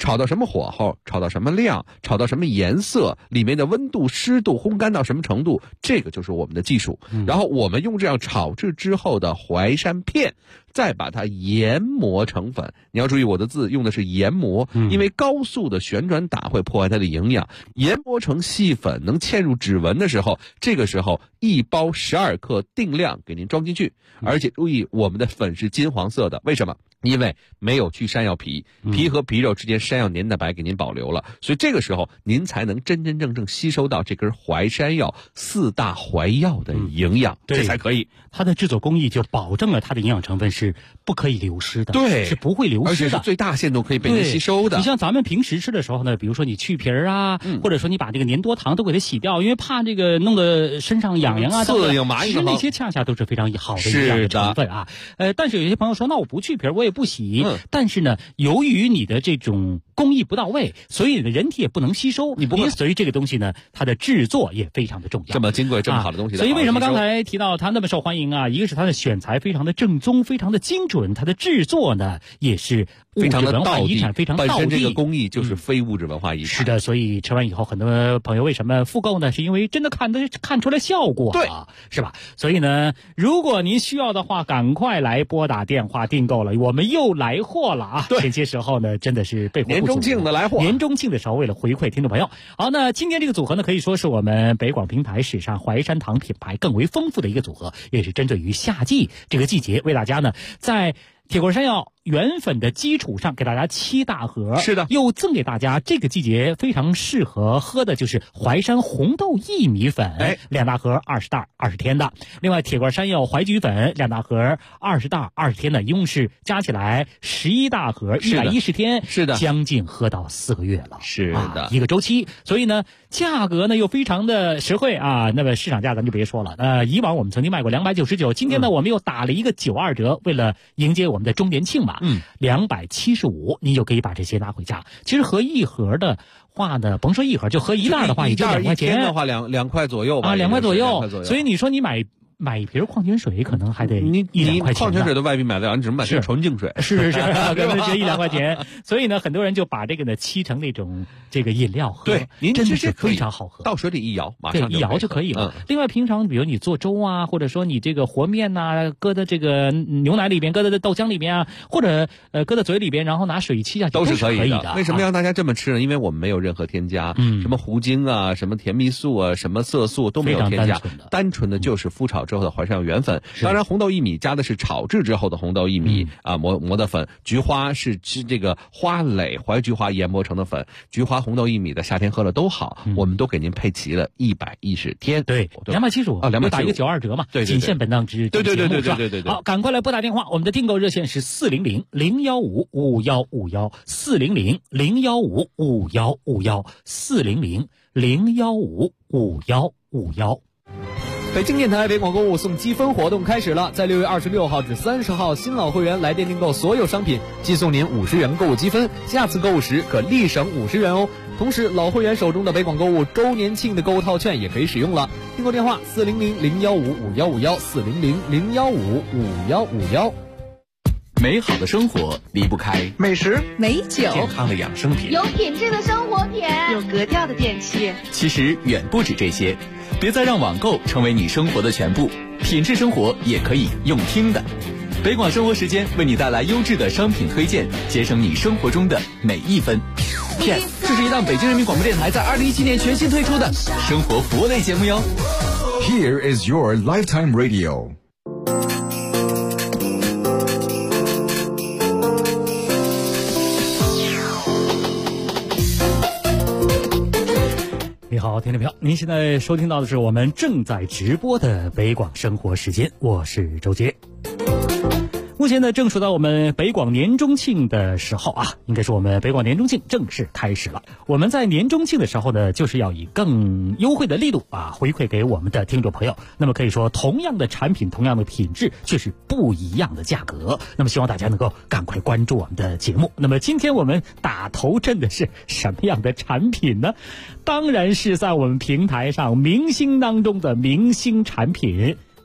炒到什么火候，炒到什么量，炒到什么颜色，里面的温度、湿度、烘干到什么程度，这个就是我们的技术。然后我们用这样炒制之后的淮山片，再把它研磨成粉。你要注意我的字用的是研磨，因为高速的旋转打会破坏它的营养。研磨成细粉能嵌入指纹的时候，这个时候1包12克定量给您装进去，而且注意我们的粉是金黄色的，为什么？因为没有去山药皮，皮和皮肉之间山药粘蛋白给您保留了，所以这个时候您才能真真正正吸收到这根淮山药4大怀药的营养，这才可以。 它的制作工艺就保证了它的营养成分是不可以流失的， 对， 是不会流失的， 而且是最大限度可以被您吸收的。 你像咱们平时吃的时候呢，比如说你去皮儿啊，或者说你把这个粘多糖都给它洗掉，因为怕这个弄得身上痒痒啊， 刺痒麻痒， 其实那些恰恰都是非常好的营养的成分啊。但是有些朋友说，那我不去皮儿，我也不洗，但是呢，由于你的这种工艺不到位，所以人体也不能吸收，所以这个东西呢，它的制作也非常的重要。 这么金贵、这么好的东西， 所以为什么刚才提到它那么受欢迎啊？一个是它的选材非常的正宗，非常的精准，它的制作呢也是非常的文化遗产，非常道地。 本身这个工艺就是非物质文化遗产。 是的，所以吃完以后，很多朋友为什么复购呢？是因为真的看出来效果，对，是吧？所以呢，如果您需要的话，赶快来拨打电话订购了，我们又来货了啊！ 对， 这些时候呢，真的是备货不足。 年中庆的来货， 年中庆的时候，为了回馈听众朋友，好，那今天这个组合呢，可以说是我们北广平台史上淮山堂品牌更为丰富的一个组合，也是针对于夏季这个季节，为大家呢在铁锅山药原粉的基础上给大家7大盒， 是的， 又赠给大家这个季节非常适合喝的就是淮山红豆薏米粉，2大盒20袋20天的。另外铁锅山药淮菊粉2大盒20袋20天的，一共是加起来11大盒110天， 是的， 将近喝到4个月了， 是的， 一个周期。所以呢，价格呢又非常的实惠啊。那么市场价咱们就别说了，以往我们曾经卖过299，今天呢我们又打了一个92折，为了迎接我们的周年庆嘛，275，您就可以把这些拿回家。其实合一盒的话呢，甭说一盒，就合1袋的话，也就2块钱。 一天的话2块左右吧， 啊，2块左右。所以你说你买一瓶矿泉水可能还得1-2块钱。 矿泉水都外面买得了，你只能买成纯净水。 是，可能是1-2块钱。所以呢，很多人就把这个呢沏成那种这个饮料喝。 对，您真的是非常好喝， 到水里一摇，马上一摇就可以了。另外，平常比如你做粥啊，或者说你这个和面呐，搁在这个牛奶里边，搁在豆浆里边啊，或者搁在嘴里边，然后拿水沏下去， 都是可以的。 为什么让大家这么吃呢？因为我们没有任何添加，什么糊精啊，什么甜蜜素啊，什么色素都没有添加，单纯的就是麸炒之后的淮山药原粉。当然，红豆薏米加的是炒制之后的红豆薏米啊，磨的粉。菊花是吃这个花蕾淮菊花研磨成的粉。菊花、红豆薏米的夏天喝了都好，我们都给您配齐了110天。 对，275啊，275打一个92折嘛， 对， 仅限本档之对。 好，赶快来拨打电话，我们的订购热线是400-015-5151，400-015-5151，400-015-5151。 北京电台北广购物送积分活动开始了，在6月26号至30号，新老会员来电订购所有商品，即送您50元购物积分，下次购物时可立省50元哦。同时，老会员手中的北广购物周年庆的购物套券也可以使用了。订购电话400-015-5151，400-015-5151。 美好的生活离不开美食、 美酒、健康的养生品、 有品质的生活品、 有格调的电器。 其实远不止这些，别再让网购成为你生活的全部，品质生活也可以用听的。北广生活时间为你带来优质的商品推荐，节省你生活中的每一分。PS， 这是一档北京人民广播电台在2017年全新推出的生活服务类节目哟。 Here is your lifetime radio。 你好，听众朋友，您现在收听到的是我们正在直播的北广生活时间，我是周杰。目前呢，正处到我们北广年中庆的时候啊，应该说我们北广年中庆正式开始了。我们在年中庆的时候呢，就是要以更优惠的力度啊，回馈给我们的听众朋友。那么可以说，同样的产品，同样的品质，却是不一样的价格。那么希望大家能够赶快关注我们的节目。那么今天我们打头阵的是什么样的产品呢？当然是在我们平台上明星当中的明星产品。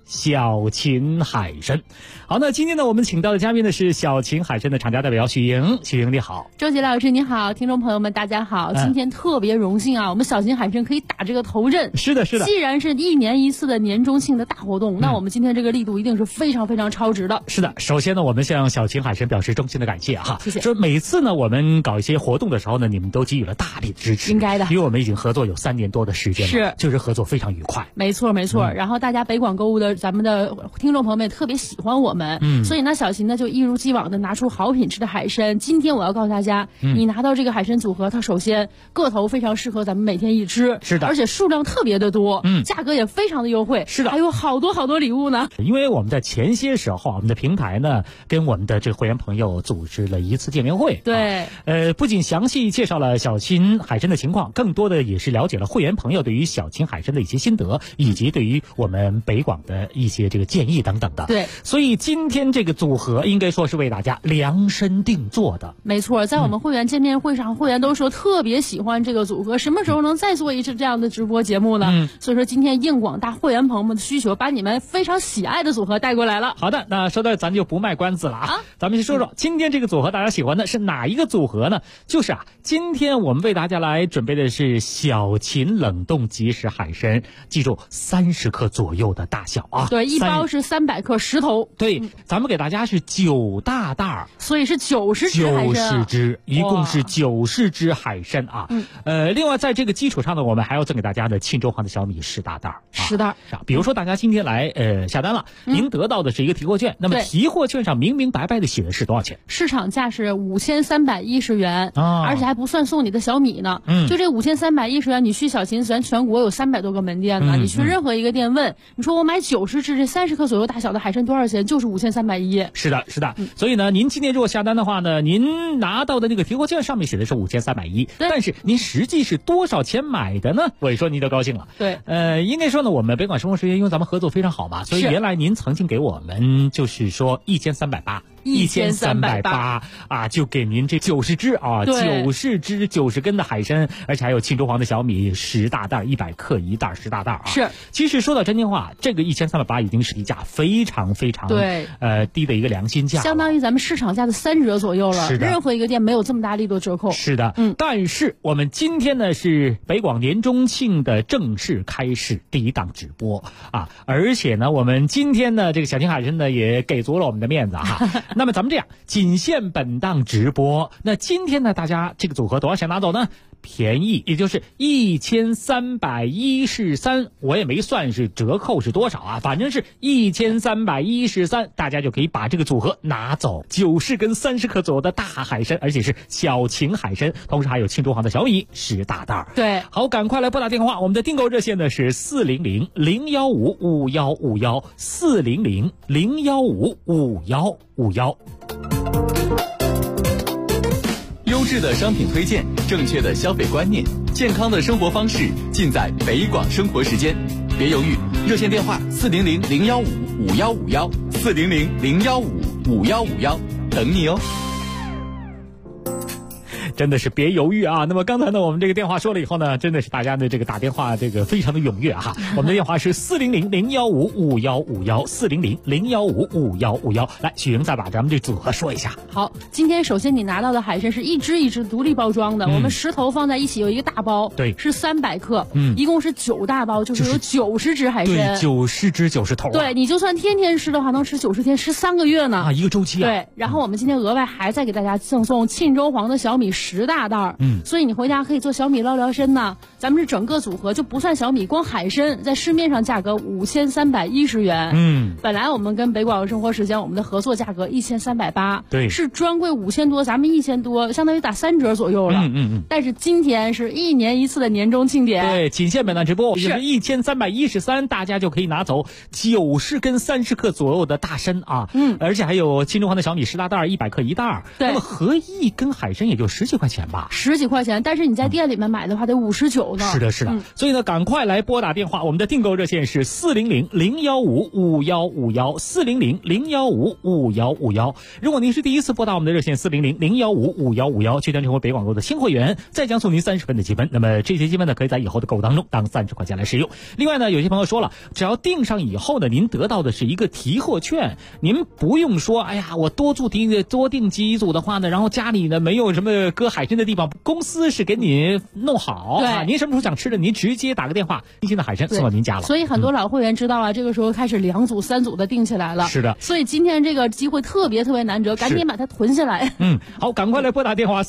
小秦海参。好，那今天呢，我们请到的嘉宾呢是小秦海参的厂家代表许莹。许莹你好。 周杰老师你好，听众朋友们大家好。今天特别荣幸啊，我们小秦海参可以打这个头阵。 是的，是的。 既然是1年1次的年终庆的大活动，那我们今天这个力度一定是非常非常超值的。 是的，首先呢，我们向小秦海参表示衷心的感谢哈。 谢谢。 说每次呢，我们搞一些活动的时候呢，你们都给予了大力的支持。 应该的， 因为我们已经合作有3年多的时间了， 是， 就是合作非常愉快。 没错没错。然后大家北广购物的咱们的听众朋友们也特别喜欢我们，所以呢，小秦呢就一如既往的拿出好品质的海参。今天我要告诉大家，你拿到这个海参组合，它首先个头非常适合咱们每天一吃， 是的， 而且数量特别的多，价格也非常的优惠， 是的， 还有好多礼物呢。 因为我们在前些时候，我们的平台呢跟我们的这个会员朋友组织了一次见面会， 对， 不仅详细介绍了小秦海参的情况，更多的也是了解了会员朋友对于小秦海参的一些心得，以及对于我们北广的一些这个建议等等的。 对， 所以今天这个组合应该说是为大家量身定做的。 没错，在我们会员见面会上，会员都说特别喜欢这个组合，什么时候能再做一次这样的直播节目呢？所以说今天应广大会员朋友们的需求，把你们非常喜爱的组合带过来了。 好的，那说到咱就不卖关子了啊，咱们先说说今天这个组合大家喜欢的是哪一个组合呢？就是今天我们为大家来准备的是小秦冷冻即食海参，记住30克左右的大小啊。 对，一包是300克10头。 对，咱们给大家是9大袋， 所以是90只海参。90 只，一共是90只海参啊。另外在这个基础上呢，我们还要赠给大家的沁州黄的小米10大袋。 10袋。 比如说大家今天来下单了，您得到的是一个提货券，那么提货券上明明白白的写的是多少钱？ 市场价是5310元，而且还不算送你的小米呢。就这5310元，你去小秦咱全国有300多个门店呢，你去任何一个店问，你说我买90只这30克左右大小的海参多少钱？就是5310。 是的，是的。所以呢，您今天如果下单的话呢，您拿到的那个提货券上面写的是5310，但是您实际是多少钱买的呢？我一说您就高兴了。 对， 应该说呢，我们北广生活时间因为咱们合作非常好嘛，所以原来您曾经给我们就是说1380啊，就给您这90只啊，90只90根的海参，而且还有沁州黄的小米10大袋，100克一袋10大袋啊。 是， 其实说到真心话，这个1380已经是一价非常非常低的一个良心价， 相当于咱们市场价的3折左右了。 是的， 任何一个店没有这么大力度折扣。 是的，但是我们今天呢是北广年中庆的正式开始第一档直播啊，而且呢我们今天呢这个小秦海参呢也给足了我们的面子哈。那么咱们这样，仅限本档直播。那今天呢大家这个组合多少钱拿走呢？便宜，也就是1313，我也没算是折扣是多少啊，反正是1313，大家就可以把这个组合拿走，90根30克左右的大海参，而且是小秦海参，同时还有沁州黄的小米10大袋。 对， 好，赶快来拨打电话，我们的订购热线呢是400-015-5151，400-015-5151。 优质的商品推荐，正确的消费观念，健康的生活方式，尽在北广生活时间。别犹豫，热线电话400-015-5151，400-015-5151，等你哦。 真的是别犹豫啊！那么刚才呢，我们这个电话说了以后呢，真的是大家的这个打电话这个非常的踊跃哈。我们的电话是400-015-5151，400-015-5151。来，许莹再把咱们这组合说一下。 好，今天首先你拿到的海参是一只一只独立包装的，我们10头放在一起有一个大包， 对， 是300克，一共是9大包，就是有90只海参， 对，90只90头。 对，你就算天天吃的话，能吃90天，吃3个月呢。 一个周期啊。 对，然后我们今天额外还再给大家赠送沁州黄的小米10大袋，所以你回家可以做小米捞聊参呢。咱们是整个组合就不算小米，光海参在市面上价格5310元，本来我们跟北广生活时间我们的合作价格1380， 对， 是专柜5000多，咱们1000多，相当于打3折左右了。但是今天是1年1次的年终庆典， 对，仅限本档直播，就是1313，大家就可以拿走90根30克左右的大参啊，而且还有沁州黄的小米10大袋，100克一袋，那么合一根海参也就19 几块钱吧 ，10几块钱，但是你在店里面买的话得59呢。 是的，是的。所以呢，赶快来拨打电话，我们的订购热线是400-015-5151，400-015-5151。如果您是第一次拨打我们的热线400-015-5151，就将成为北广购的新会员，再将送您30分的积分。那么这些积分呢，可以在以后的购物当中当30块钱来使用。另外呢，有些朋友说了，只要订上以后呢，您得到的是一个提货券，您不用说，哎呀，我多订几组的话呢，然后家里呢没有什么搁海参的地方，公司是给你弄好， 对， 您什么时候想吃的，您直接打个电话，新鲜的海参送到您家了。 所以很多老会员知道了，这个时候开始2组、3组的订起来了。 是的， 所以今天这个机会特别难得，赶紧把它囤下来。 好，赶快来拨打电话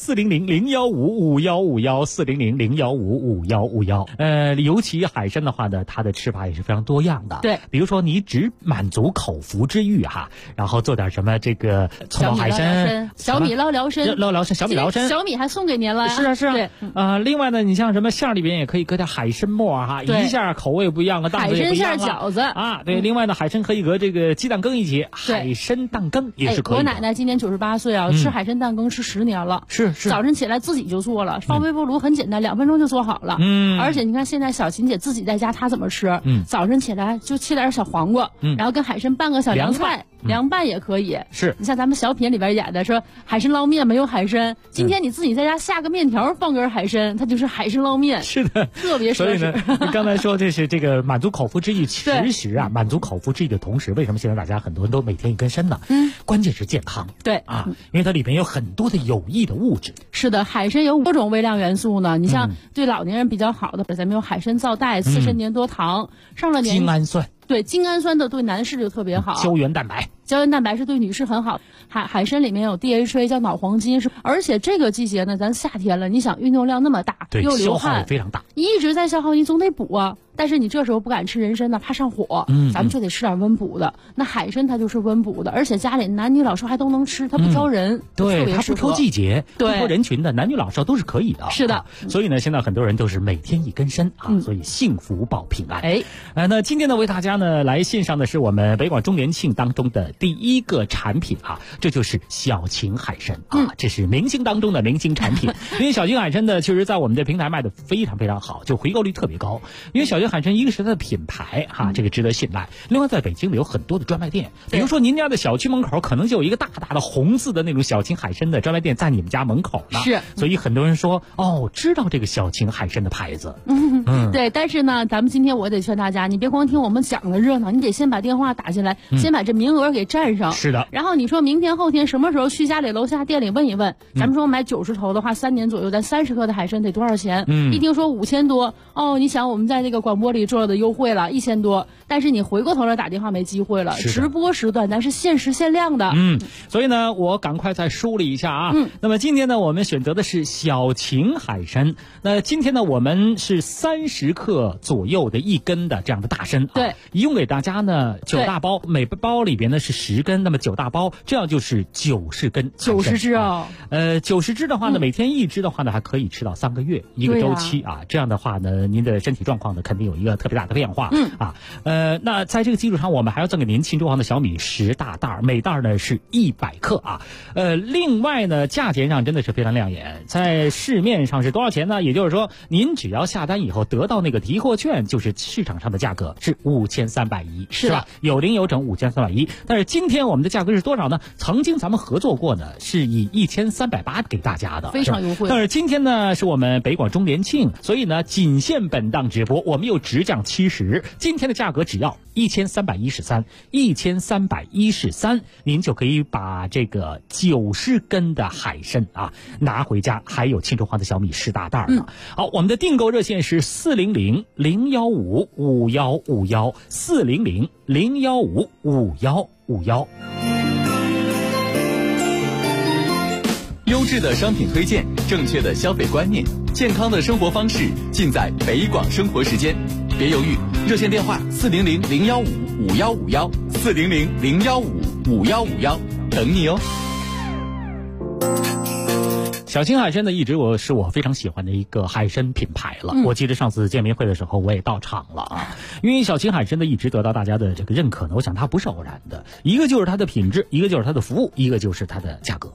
400-015-5151，400-015-5151。尤其海参的话呢，它的吃法也是非常多样的。 对， 比如说你只满足口腹之欲哈，然后做点什么这个葱爆海参、 小米捞辽参、 小米辽参， 小米还送给您了。 是啊。 对， 另外呢，你像什么馅里边也可以搁点海参末哈，一下口味不一样了，档次也不一样了。 海参馅饺子啊，对。另外呢，海参可以搁这个鸡蛋羹一起，海参蛋羹也是可以的。 我奶奶今年98岁啊，吃海参蛋羹吃10年了。 是。 早晨起来自己就做了，放微波炉很简单，2分钟就做好了。而且你看现在小琴姐自己在家，她怎么吃？早晨起来就切点小黄瓜，然后跟海参拌个小凉菜。凉拌也可以。 是。 你像咱们小品里边演的说海参捞面没有海参，今天你自己在家下个面条放根海参，它就是海参捞面。 是的， 特别奢侈。 所以呢，你刚才说这是这个满足口腹之欲，其实啊，满足口腹之欲的同时，为什么现在大家很多人都每天一根参呢？关键是健康。 对啊，因为它里面有很多的有益的物质。 是的，海参有多种微量元素呢。你像对老年人比较好的，咱们有海参皂苷、刺参粘多糖，上了年精氨酸。 对，精氨酸的对男士就特别好。 胶原蛋白是对女士很好。海参里面有 DHA 叫脑黄金，而且这个季节呢，咱夏天了，你想运动量那么大，又流汗， 消耗也非常大， 你一直在消耗，你总得补啊。但是你这时候不敢吃人参呢，怕上火，咱们就得吃点温补的。那海参它就是温补的，而且家里男女老少还都能吃，它不挑人， 对，它不挑季节， 对， 不挑人群的，男女老少都是可以的。 是的， 所以呢，现在很多人都是每天一根参啊，所以幸福保平安。那今天呢，为大家呢来献上的是我们北广周年庆当中的第一个产品啊，这就是小秦海参啊，这是明星当中的明星产品。因为小秦海参呢，确实在我们的平台卖的非常非常好，就回购率特别高。因为小秦海参一个是它的品牌哈，这个值得信赖。另外，在北京有很多的专卖店，比如说您家的小区门口可能就有一个大大的红字的那种小秦海参的专卖店在你们家门口呢。 是， 所以很多人说知道这个小秦海参的牌子。 对，但是呢，咱们今天我得劝大家，你别光听我们讲的热闹，你得先把电话打进来，先把这名额给占上。 是的。 然后你说明天后天什么时候去家里楼下店里问一问，咱们说买90头的话，3年左右，咱30克的海参得多少钱？一听说5000多，你想我们在这个广播里做的优惠了1000多，但是你回过头来打电话没机会了。直播时段咱是限时限量的。 所以呢，我赶快再梳理一下啊。那么今天呢，我们选择的是小秦海参。那今天呢，我们是30克左右的1根的这样的大参。 对， 一共给大家呢9大包，每包里边呢是10根，那么9大包，这样就是90根。 90只啊 ，90只的话呢，每天1只的话呢，还可以吃到3个月一个周期啊。这样的话呢，您的身体状况呢，肯定有一个特别大的变化。那在这个基础上，我们还要赠给您庆州行的小米10大袋，每袋呢是100克啊。另外呢，价钱上真的是非常亮眼，在市面上是多少钱呢？也就是说，您只要下单以后得到那个提货券，就是市场上的价格是5310，是吧？有零有整5310。但是今天我们的价格是多少呢？曾经咱们合作过呢，是以1380给大家的， 非常优惠。 但是今天呢，是我们北广周年庆，所以呢，仅限本档直播，我们又直降70，今天的价格只要1313，您就可以把这个90根的海参啊拿回家，还有庆州行的小米10大袋呢。好，我们的订购热线是400-015-5151，400-015-5151。 优质的商品推荐，正确的消费观念，健康的生活方式，尽在北广生活时间。别犹豫，热线电话400-015-5151，400-015-5151，等你哦。 小秦海参呢，一直是我非常喜欢的一个海参品牌了。我记得上次见面会的时候，我也到场了啊。因为小秦海参呢，一直得到大家的这个认可呢，我想它不是偶然的，一个就是它的品质，一个就是它的服务，一个就是它的价格。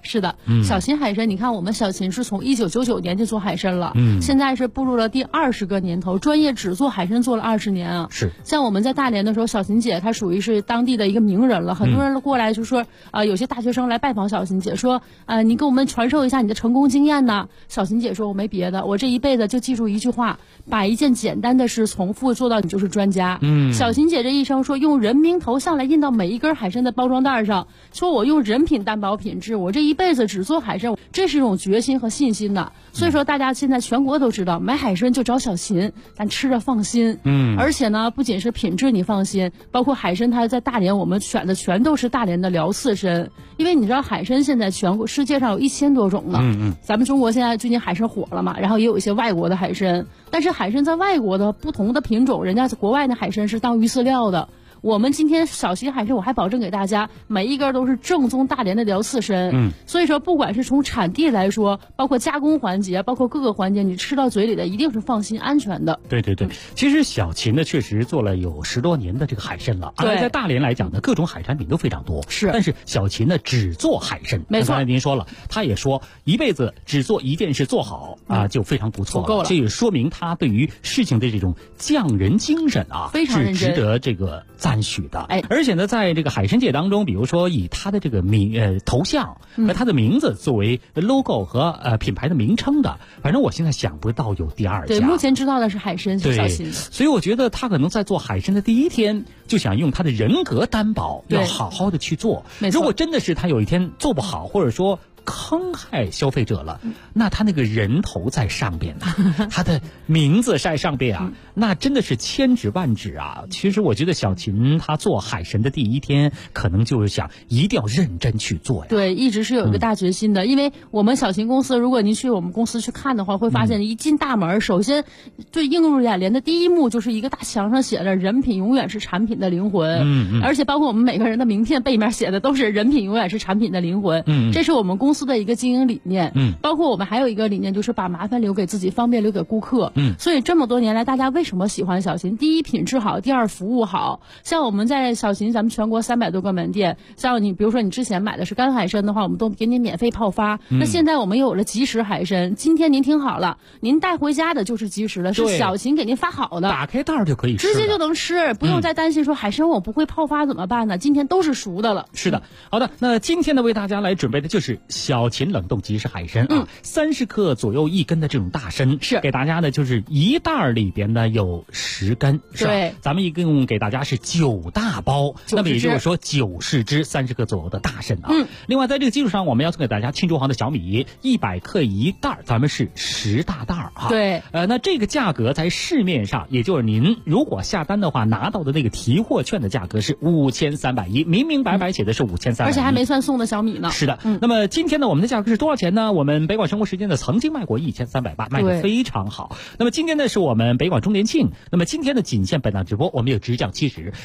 是的，小秦海参，你看我们小秦是从1999年就做海参了，现在是步入了第20个年头，专业只做海参做了20年啊。 是， 像我们在大连的时候，小秦姐她属于是当地的一个名人了，很多人过来就说有些大学生来拜访小秦姐，说你给我们传授一下你的成功经验呢。小秦姐说，我没别的，我这一辈子就记住一句话，把一件简单的事重复做到你就是专家。小秦姐这一生说，用人名头像来印到每一根海参的包装袋上，说我用人品担保品质，我这一辈子只做海参，这是一种决心和信心的。所以说大家现在全国都知道，买海参就找小秦，咱吃着放心。而且呢，不仅是品质你放心，包括海参它在大连我们选的全都是大连的辽刺参，因为你知道海参现在全国世界上有1000多种了。咱们中国现在最近海参火了嘛，然后也有一些外国的海参，但是海参在外国的不同的品种，人家国外的海参是当鱼饲料的。我们今天小秦海参，我还保证给大家每一根都是正宗大连的辽刺参。所以说不管是从产地来说，包括加工环节，包括各个环节，你吃到嘴里的一定是放心安全的。 对，其实小秦呢确实做了有10多年的这个海参了，而在大连来讲呢，各种海产品都非常多。 是， 但是小秦呢只做海参。 没错， 刚才您说了，他也说一辈子只做一件事做好就非常不错了， 足够了。 这也说明他对于事情的这种匠人精神非常认真， 是值得这个赞许的。而且呢，在这个海参界当中，比如说以他的这个头像和他的名字作为 logo 和品牌的名称的，反正我现在想不到有第2家。 对，目前知道的是海参是小秦。 所以我觉得他可能在做海参的第一天就想用他的人格担保，要好好的去做。如果真的是他有一天做不好，或者说坑害消费者了，那他那个人头在上边呢，他的名字在上边啊，那真的是千指万指啊。其实我觉得小秦他做海参的第一天，可能就是想一定要认真去做呀。 对，一直是有一个大决心的。因为我们小秦公司，如果您去我们公司去看的话，会发现一进大门，首先最映入眼帘的第一幕就是一个大墙上写着"人品永远是产品的灵魂"，而且包括我们每个人的名片背面写的都是"人品永远是产品的灵魂"。这是我们公司的一个经营理念。包括我们还有一个理念，就是把麻烦留给自己，方便留给顾客。所以这么多年来，大家为什么喜欢小秦？第一，品质好；第二，服务好。像我们在小秦，咱们全国300多个门店，像你比如说你之前买的是干海参的话，我们都给你免费泡发。那现在我们又有了即食海参，今天您听好了，您带回家的就是即食的，是小秦给您发好的， 打开袋就可以吃， 直接就能吃，不用再担心说海参我不会泡发怎么办呢？今天都是熟的了。 是的，好的，那今天呢为大家来准备的就是小秦冷冻即食海参30克左右1根的这种大参，是给大家呢就是一袋里边呢有10根，是吧？ 对， 咱们一共给大家是9大包，那么也就是说90只30克左右的大参啊。另外在这个基础上，我们要送给大家庆州行的小米100克1袋，咱们是10大袋啊。 对， 那这个价格在市面上，也就是您如果下单的话拿到的那个提货券的价格是5310，明明白白写的是5310， 而且还没算送的小米呢。 是的，那么今天呢我们的价格是多少钱呢？我们北广生活时间呢曾经卖过1380，卖得非常好。那么今天呢是我们北广周年庆，那么今天的仅限本档直播，我们有直降70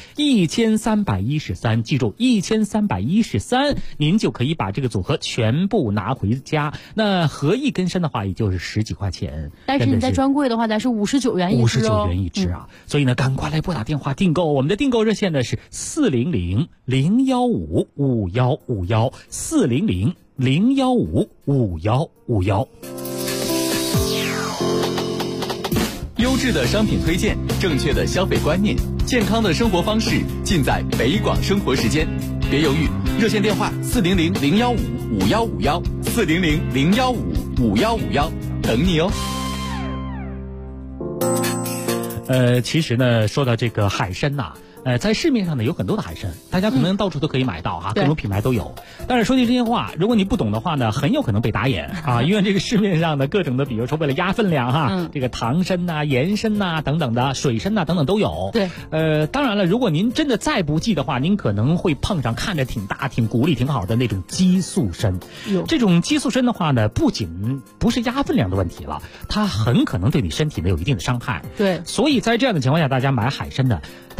1313，记住1313，您就可以把这个组合全部拿回家。那合1根参的话，也就是10几块钱。 但是你在专柜的话，咱是59元一只 59元一只啊！所以呢，赶快来拨打电话订购。我们的订购热线呢是400-015-5151，400-015-5151。 优质的商品推荐，正确的消费观念，健康的生活方式，尽在北广生活时间。别犹豫，热线电话400-015-5151，400-015-5151，等你哦。 其实呢，说到这个海参呐，在市面上呢有很多的海参，大家可能到处都可以买到哈，各种品牌都有。但是说句真心话，如果你不懂的话呢，很有可能被打眼啊，因为这个市面上的各种的，比如说为了压分量哈，这个糖参呐、盐参呐等等的，水参呐等等都有。 对， 当然了，如果您真的再不济的话，您可能会碰上看着挺大、挺骨力挺好的那种激素参。这种激素参的话呢，不仅不是压分量的问题了，它很可能对你身体呢有一定的伤害。 对， 所以在这样的情况下，大家买海参呢，它的取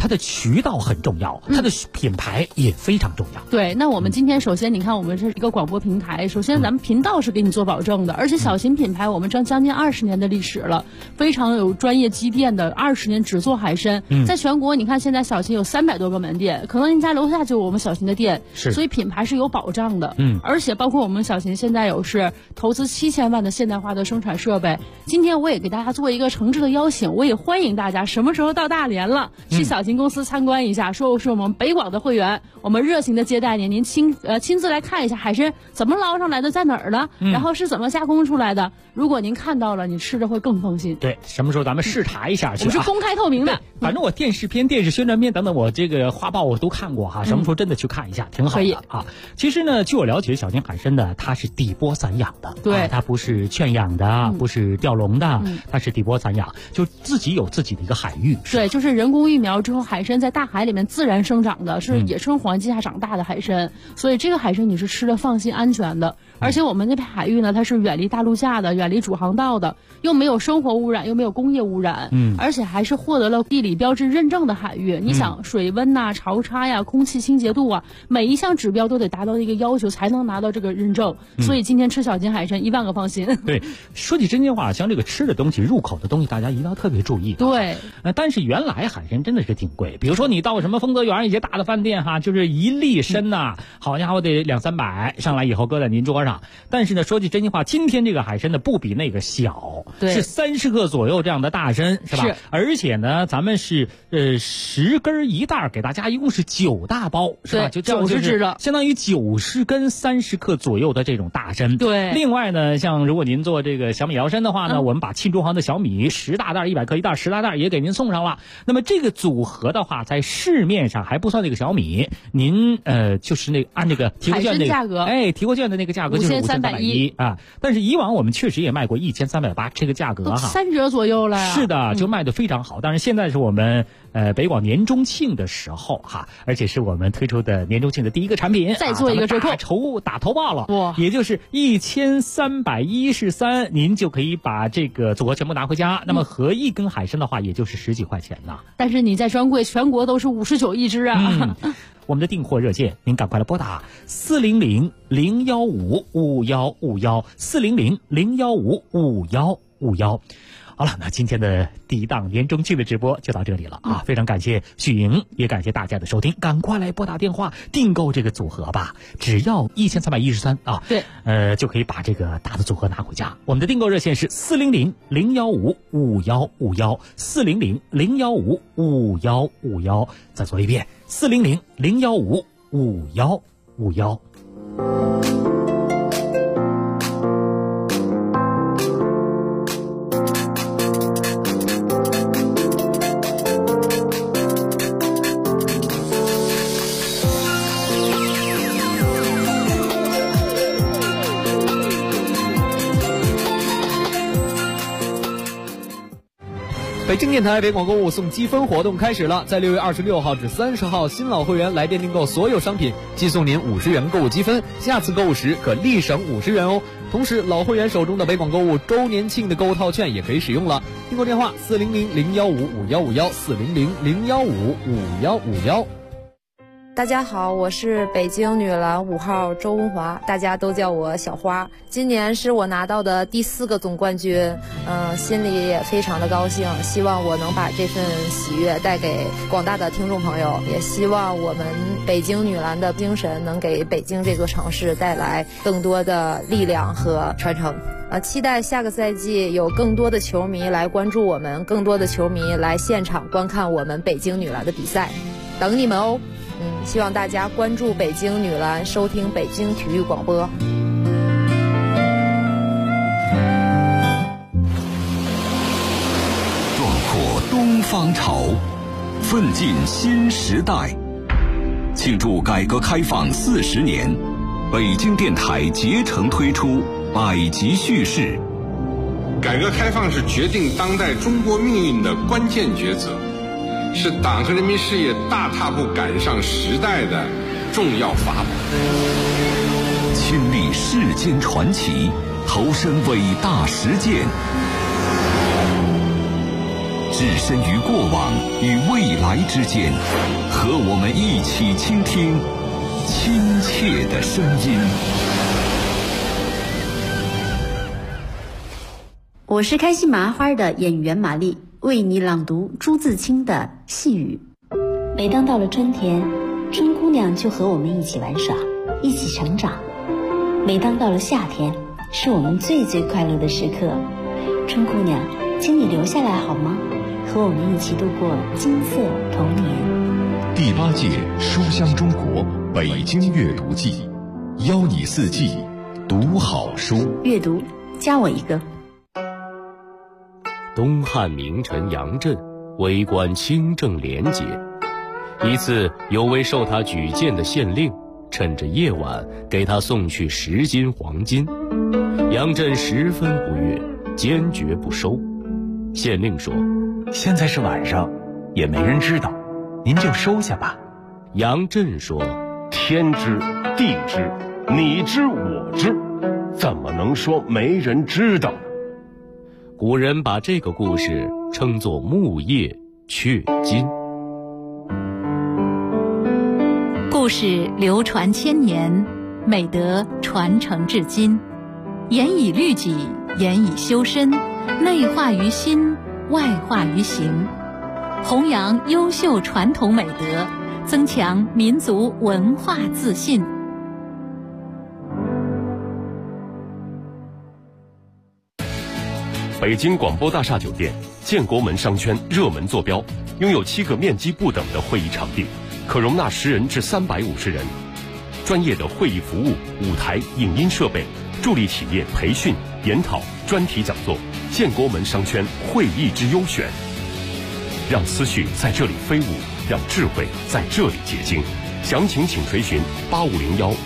渠道很重要，它的品牌也非常重要。 对，那我们今天首先你看，我们是一个广播平台，首先咱们频道是给你做保证的，而且小型品牌我们将近20年的历史了，非常有专业积淀的，20年只做海参，在全国你看现在小型有300多个门店，可能您家楼下就有我们小型的店，所以品牌是有保障的。而且包括我们小型现在有是投资7000万的现代化的生产设备。今天我也给大家做一个诚挚的邀请，我也欢迎大家什么时候到大连了，去小型公司参观一下，说我是我们北广的会员，我们热情的接待您，您亲自来看一下海参怎么捞上来的，在哪儿呢，然后是怎么加工出来的。如果您看到了，你吃着会更放心。 对，什么时候咱们视察一下去？ 我们是公开透明的。 反正我电视片、电视宣传片等等，我这个画报我都看过哈。什么时候真的去看一下，挺好的啊。其实呢，据我了解，小型海参呢，它是底波散养的， 对， 它不是圈养的，不是钓笼的，它是底波散养，就自己有自己的一个海域。 对，就是人工育苗之后，海参在大海里面自然生长的，是野生环境下长大的海参，所以这个海参你是吃的放心安全的。而且我们那片海域呢，它是远离大陆架的，远离主航道的，又没有生活污染，又没有工业污染，而且还是获得了地理标志认证的海域。你想水温呐、潮差呀、空气清洁度啊，每一项指标都得达到一个要求才能拿到这个认证。所以今天吃小型海参1万个放心。 对，说起真心话，像这个吃的东西、入口的东西，大家一定要特别注意。 对， 但是原来海参真的是挺贵，比如说你到什么丰泽园一些大的饭店哈，就是1粒参呐，好家伙得200-300，上来以后搁在您桌上。但是呢，说句真心话，今天这个海参呢不比那个小，是30克左右这样的大参，是吧？而且呢，咱们是10根1袋，给大家一共是9大包，是吧？就 90只的， 相当于90根30克左右的这种大参。 对。 另外呢，像如果您做这个小米摇参的话呢，我们把沁中航的小米10大袋100克1袋10大袋也给您送上了。那么这个组合的话，在市面上还不算那个小米，您就是那个按那个提货券那个价格， 提货券的那个价格就是5310啊。但是以往我们确实也卖过1380这个价格哈 ，3折左右了呀。 是的，就卖得非常好。但是现在是我们北广年中庆的时候哈，而且是我们推出的年中庆的第一个产品， 再做一个折扣， 打头报了，也就是1313，您就可以把这个组合全部拿回家。那么合一根海参的话，也就是10几块钱呢。 但是你在专柜全国都是59一只啊。 我们的订货热线，您赶快来拨打400-015-5151，400-015-5151。好了，那今天的第一档年中庆的直播就到这里了啊！非常感谢许莹，也感谢大家的收听，赶快来拨打电话订购这个组合吧，只要1313啊！ 对， 就可以把这个大的组合拿回家。我们的订购热线是400-015-5151，400-015-5151。再说一遍，400-015-5151。 北京电台北广购物送积分活动开始了，在6月26号至30号，新老会员来电订购所有商品，即送您50元购物积分，下次购物时可立省50元哦。同时，老会员手中的北广购物周年庆的购物套券也可以使用了。订购电话400-015-5151，400-015-5151。 大家好，我是北京女篮5号周文华，大家都叫我小花。今年是我拿到的第4个总冠军，心里也非常的高兴，希望我能把这份喜悦带给广大的听众朋友，也希望我们北京女篮的精神能给北京这座城市带来更多的力量和传承。期待下个赛季有更多的球迷来关注我们，更多的球迷来现场观看我们北京女篮的比赛，等你们哦。希望大家关注北京女篮，收听北京体育广播。 壮阔东方潮，奋进新时代。庆祝改革开放40年，北京电台竭诚推出百集叙事。 改革开放是决定当代中国命运的关键抉择，是党和人民事业大踏步赶上时代的重要法宝。 亲历世间传奇，投身伟大实践， 置身于过往与未来之间，和我们一起倾听亲切的声音。 我是开心麻花的演员玛丽，为你朗读朱自清的《细雨》。 每当到了春天，春姑娘就和我们一起玩耍，一起成长。每当到了夏天，是我们最快乐的时刻。春姑娘，请你留下来好吗？和我们一起度过金色童年。 第8届书香中国北京阅读季，邀你四季读好书。 阅读，加我一个。 东汉名臣杨震为官清正廉洁，一次有位受他举荐的县令趁着夜晚给他送去10斤黄金，杨震十分不悦，坚决不收。县令说： 现在是晚上，也没人知道，您就收下吧。 杨震说： 天知地知，你知我知，怎么能说没人知道呢？ 古人把这个故事称作木叶雀金。 故事流传千年，美德传承至今，严以律己，严以修身，内化于心，外化于行，弘扬优秀传统美德，增强民族文化自信。 北京广播大厦酒店建国门商圈热门坐标，拥有7个面积不等的会议场地，可容纳10人至350人。专业的会议服务、舞台、影音设备，助力企业培训、研讨、专题讲座。建国门商圈会议之优选，让思绪在这里飞舞，让智慧在这里结晶。详情请垂询8501